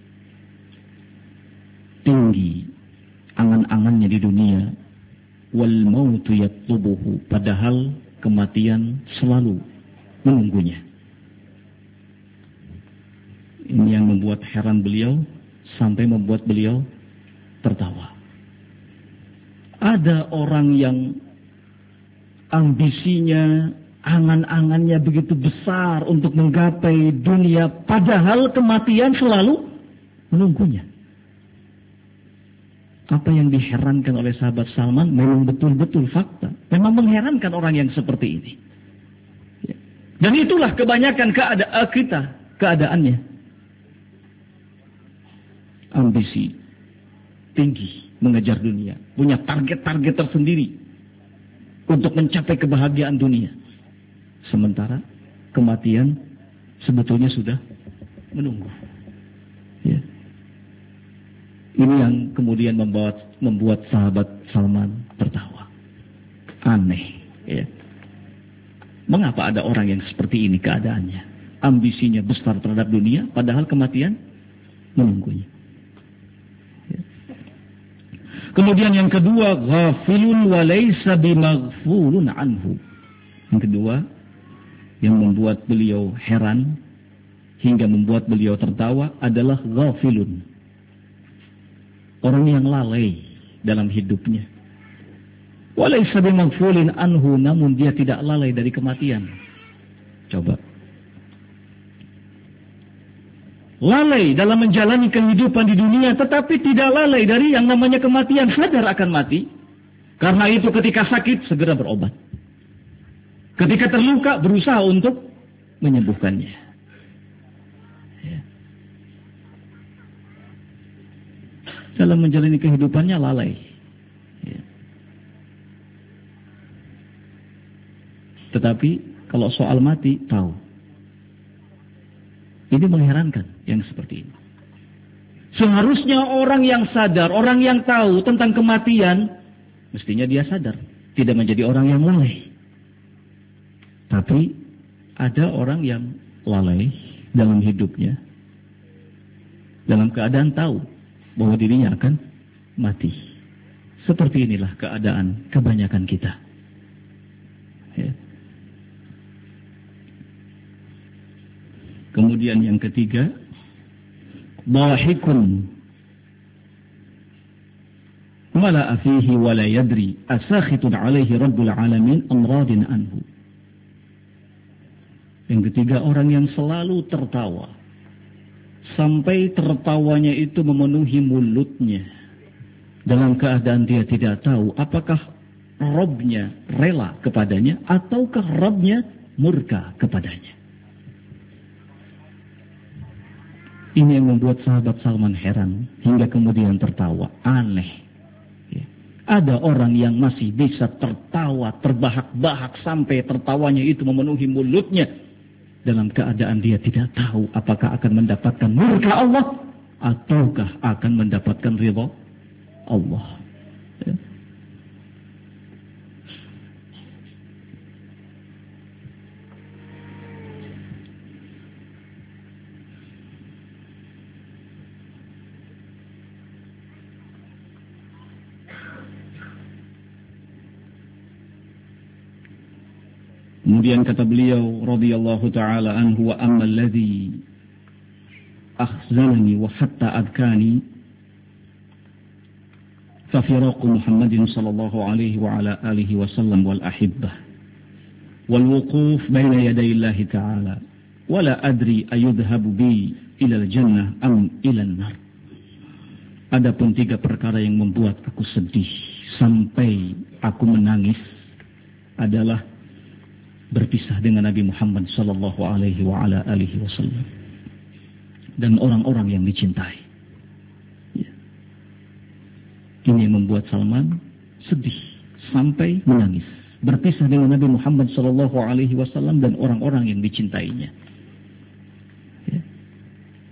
tinggi angan-angannya di dunia, wal mautu yatlubuhu, padahal kematian selalu menunggunya. Ini yang membuat heran beliau sampai membuat beliau tertawa. Ada orang yang ambisinya, angan-angannya begitu besar untuk menggapai dunia, padahal kematian selalu menunggunya. Apa yang diherankan oleh sahabat Salman memang betul-betul fakta. Memang mengherankan orang yang seperti ini. Dan itulah kebanyakan keadaannya. Ambisi tinggi, mengejar dunia, punya target-target tersendiri untuk mencapai kebahagiaan dunia. Sementara kematian sebetulnya sudah menunggu. Ya. Ini yang kemudian membuat sahabat Salman tertawa. Aneh. Ya. Mengapa ada orang yang seperti ini keadaannya? Ambisinya besar terhadap dunia, padahal kematian menunggunya. Ya. Kemudian yang kedua, ghafilun wa laysa bimaghfurun anhu. Yang kedua, yang membuat beliau heran hingga membuat beliau tertawa adalah ghafilun. Orang yang lalai dalam hidupnya. Wa laysa bimaghfulin anhu, namun dia tidak lalai dari kematian. Coba. Lalai dalam menjalani kehidupan di dunia, tetapi tidak lalai dari yang namanya kematian, sadar akan mati. Karena itu ketika sakit, segera berobat. Ketika terluka, berusaha untuk menyembuhkannya. Ya. Dalam menjalani kehidupannya lalai. Ya. Tetapi kalau soal mati, tahu. Ini mengherankan yang seperti ini. Seharusnya orang yang sadar, orang yang tahu tentang kematian, mestinya dia sadar, tidak menjadi orang yang lalai. Tapi ada orang yang lalai dalam hidupnya, dalam keadaan tahu bahwa dirinya akan mati. Seperti inilah keadaan kebanyakan kita. Ya. Kemudian yang ketiga, dhahikun mala'a fihi wa la yadri asakhitun alaihi rabbul alamin amradin anhu. Yang ketiga, orang yang selalu tertawa. Sampai tertawanya itu memenuhi mulutnya. Dalam keadaan dia tidak tahu apakah Rabbnya rela kepadanya ataukah Rabbnya murka kepadanya. Ini yang membuat sahabat Salman heran hingga kemudian tertawa. Aneh. Ya. Ada orang yang masih bisa tertawa, terbahak-bahak sampai tertawanya itu memenuhi mulutnya. Dalam keadaan dia tidak tahu apakah akan mendapatkan murka Allah ataukah akan mendapatkan ridha Allah. Ya. Kemudian kata beliau radhiyallahu taala anhu, wa ammal ladzi akhzalani wa hatta adkani fa firaqu Muhammadin sallallahu alaihi wa ala alihi wasallam wal ahibbah wal wuquf baina yaday Allah taala wa la adri ayudhabu bi ila al jannah am ila an nar. Adapun tiga perkara yang membuat aku sedih sampai aku menangis adalah berpisah dengan Nabi Muhammad sallallahu alaihi wa ala alihi wasallam dan orang-orang yang dicintai. Ya. Ini yang membuat Salman sedih sampai menangis. Berpisah dengan Nabi Muhammad sallallahu alaihi wasallam dan orang-orang yang dicintainya. Ya.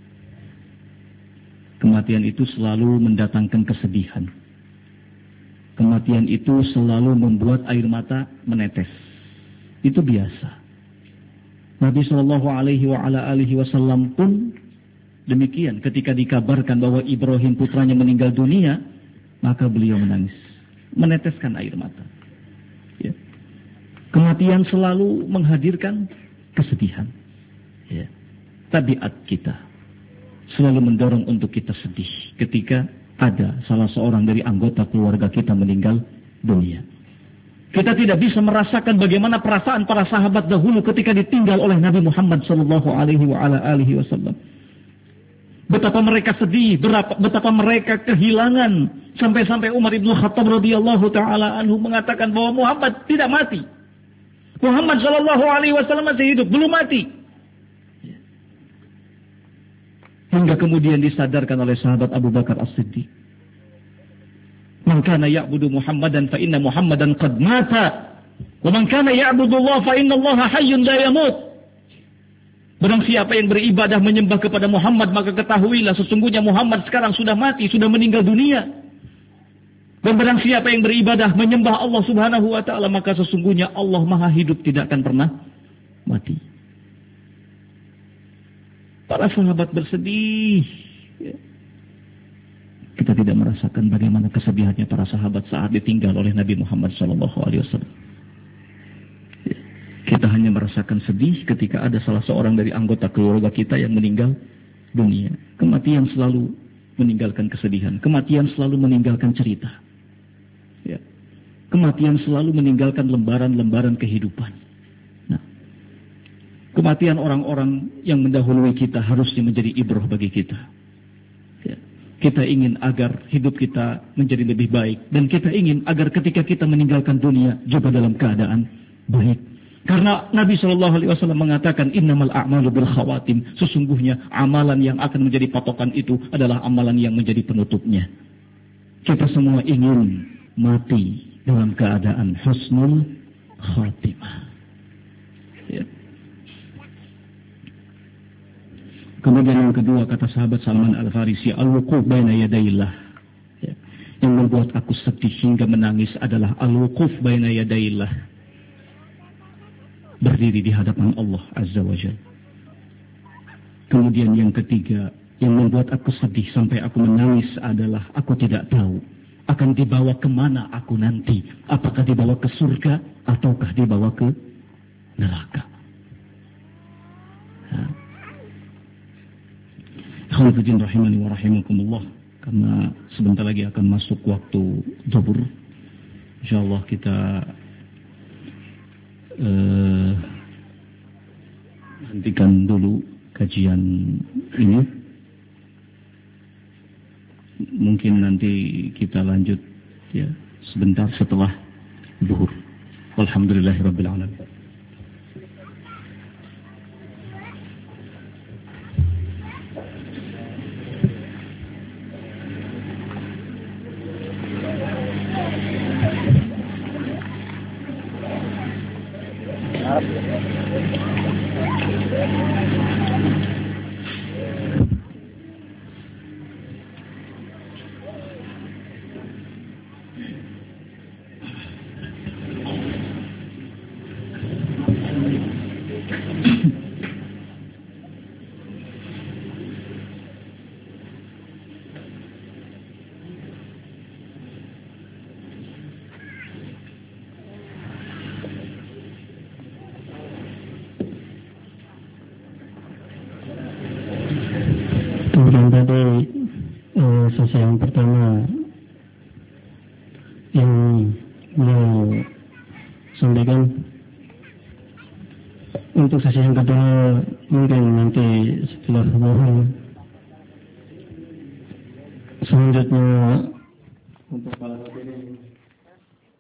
Kematian itu selalu mendatangkan kesedihan. Kematian itu selalu membuat air mata menetes. Itu biasa. Nabi Shallallahu Alaihi Wasallam pun demikian. Ketika dikabarkan bahwa Ibrahim putranya meninggal dunia, maka beliau menangis, meneteskan air mata. Ya. Kematian selalu menghadirkan kesedihan. Ya. Tabiat kita selalu mendorong untuk kita sedih ketika ada salah seorang dari anggota keluarga kita meninggal dunia. Kita tidak bisa merasakan bagaimana perasaan para sahabat dahulu ketika ditinggal oleh Nabi Muhammad sallallahu alaihi wasallam. Betapa mereka sedih, betapa mereka kehilangan, sampai-sampai Umar bin Khattab radhiyallahu taala anhu mengatakan bahwa Muhammad tidak mati. Muhammad sallallahu alaihi wasallam masih hidup, belum mati. Hingga kemudian disadarkan oleh sahabat Abu Bakar As-Siddiq. Man kana ya'budu Muhammadan fa inna Muhammadan qad mata. Wa man kana ya'budu Allah fa inna Allah hayyun la yamut. Barang siapa yang beribadah menyembah kepada Muhammad, maka ketahuilah sesungguhnya Muhammad sekarang sudah mati, sudah meninggal dunia. Dan barang siapa yang beribadah menyembah Allah Subhanahu wa taala, maka sesungguhnya Allah Maha Hidup, tidak akan pernah mati. Para sahabat bersedih. Kita tidak merasakan bagaimana kesedihannya para sahabat saat ditinggal oleh Nabi Muhammad SAW. Kita hanya merasakan sedih ketika ada salah seorang dari anggota keluarga kita yang meninggal dunia. Kematian selalu meninggalkan kesedihan. Kematian selalu meninggalkan cerita. Ya. Kematian selalu meninggalkan lembaran-lembaran kehidupan. Kematian orang-orang yang mendahului kita harusnya menjadi ibrah bagi kita. Ya. Kita ingin agar hidup kita menjadi lebih baik. Dan kita ingin agar ketika kita meninggalkan dunia juga dalam keadaan baik. Karena Nabi SAW mengatakan, innamal a'malu bil khawatim. Sesungguhnya amalan yang akan menjadi patokan itu adalah amalan yang menjadi penutupnya. Kita semua ingin mati dalam keadaan husnul khatimah. Ya. Kemudian yang kedua, kata sahabat Salman Al-Farisi, al-wuquf baina yadayillah. Ya. Yang membuat aku sedih hingga menangis adalah al-wuquf baina yadayillah. Berdiri di hadapan Allah Azza wa Jalla. Kemudian yang ketiga, yang membuat aku sedih sampai aku menangis adalah aku tidak tahu akan dibawa kemana aku nanti. Apakah dibawa ke surga ataukah dibawa ke neraka. Ya. Khawfidin rahimani wa rahimakumullah. Karena sebentar lagi akan masuk waktu zuhur. InsyaAllah kita hentikan dulu kajian ini. Mungkin nanti kita lanjut ya sebentar setelah zuhur. Walhamdulillahirabbil alamin. Kemudian tadi sesi yang pertama yang beliau sampaikan, untuk sesi yang kedua mungkin nanti setelah zuhur. Selanjutnya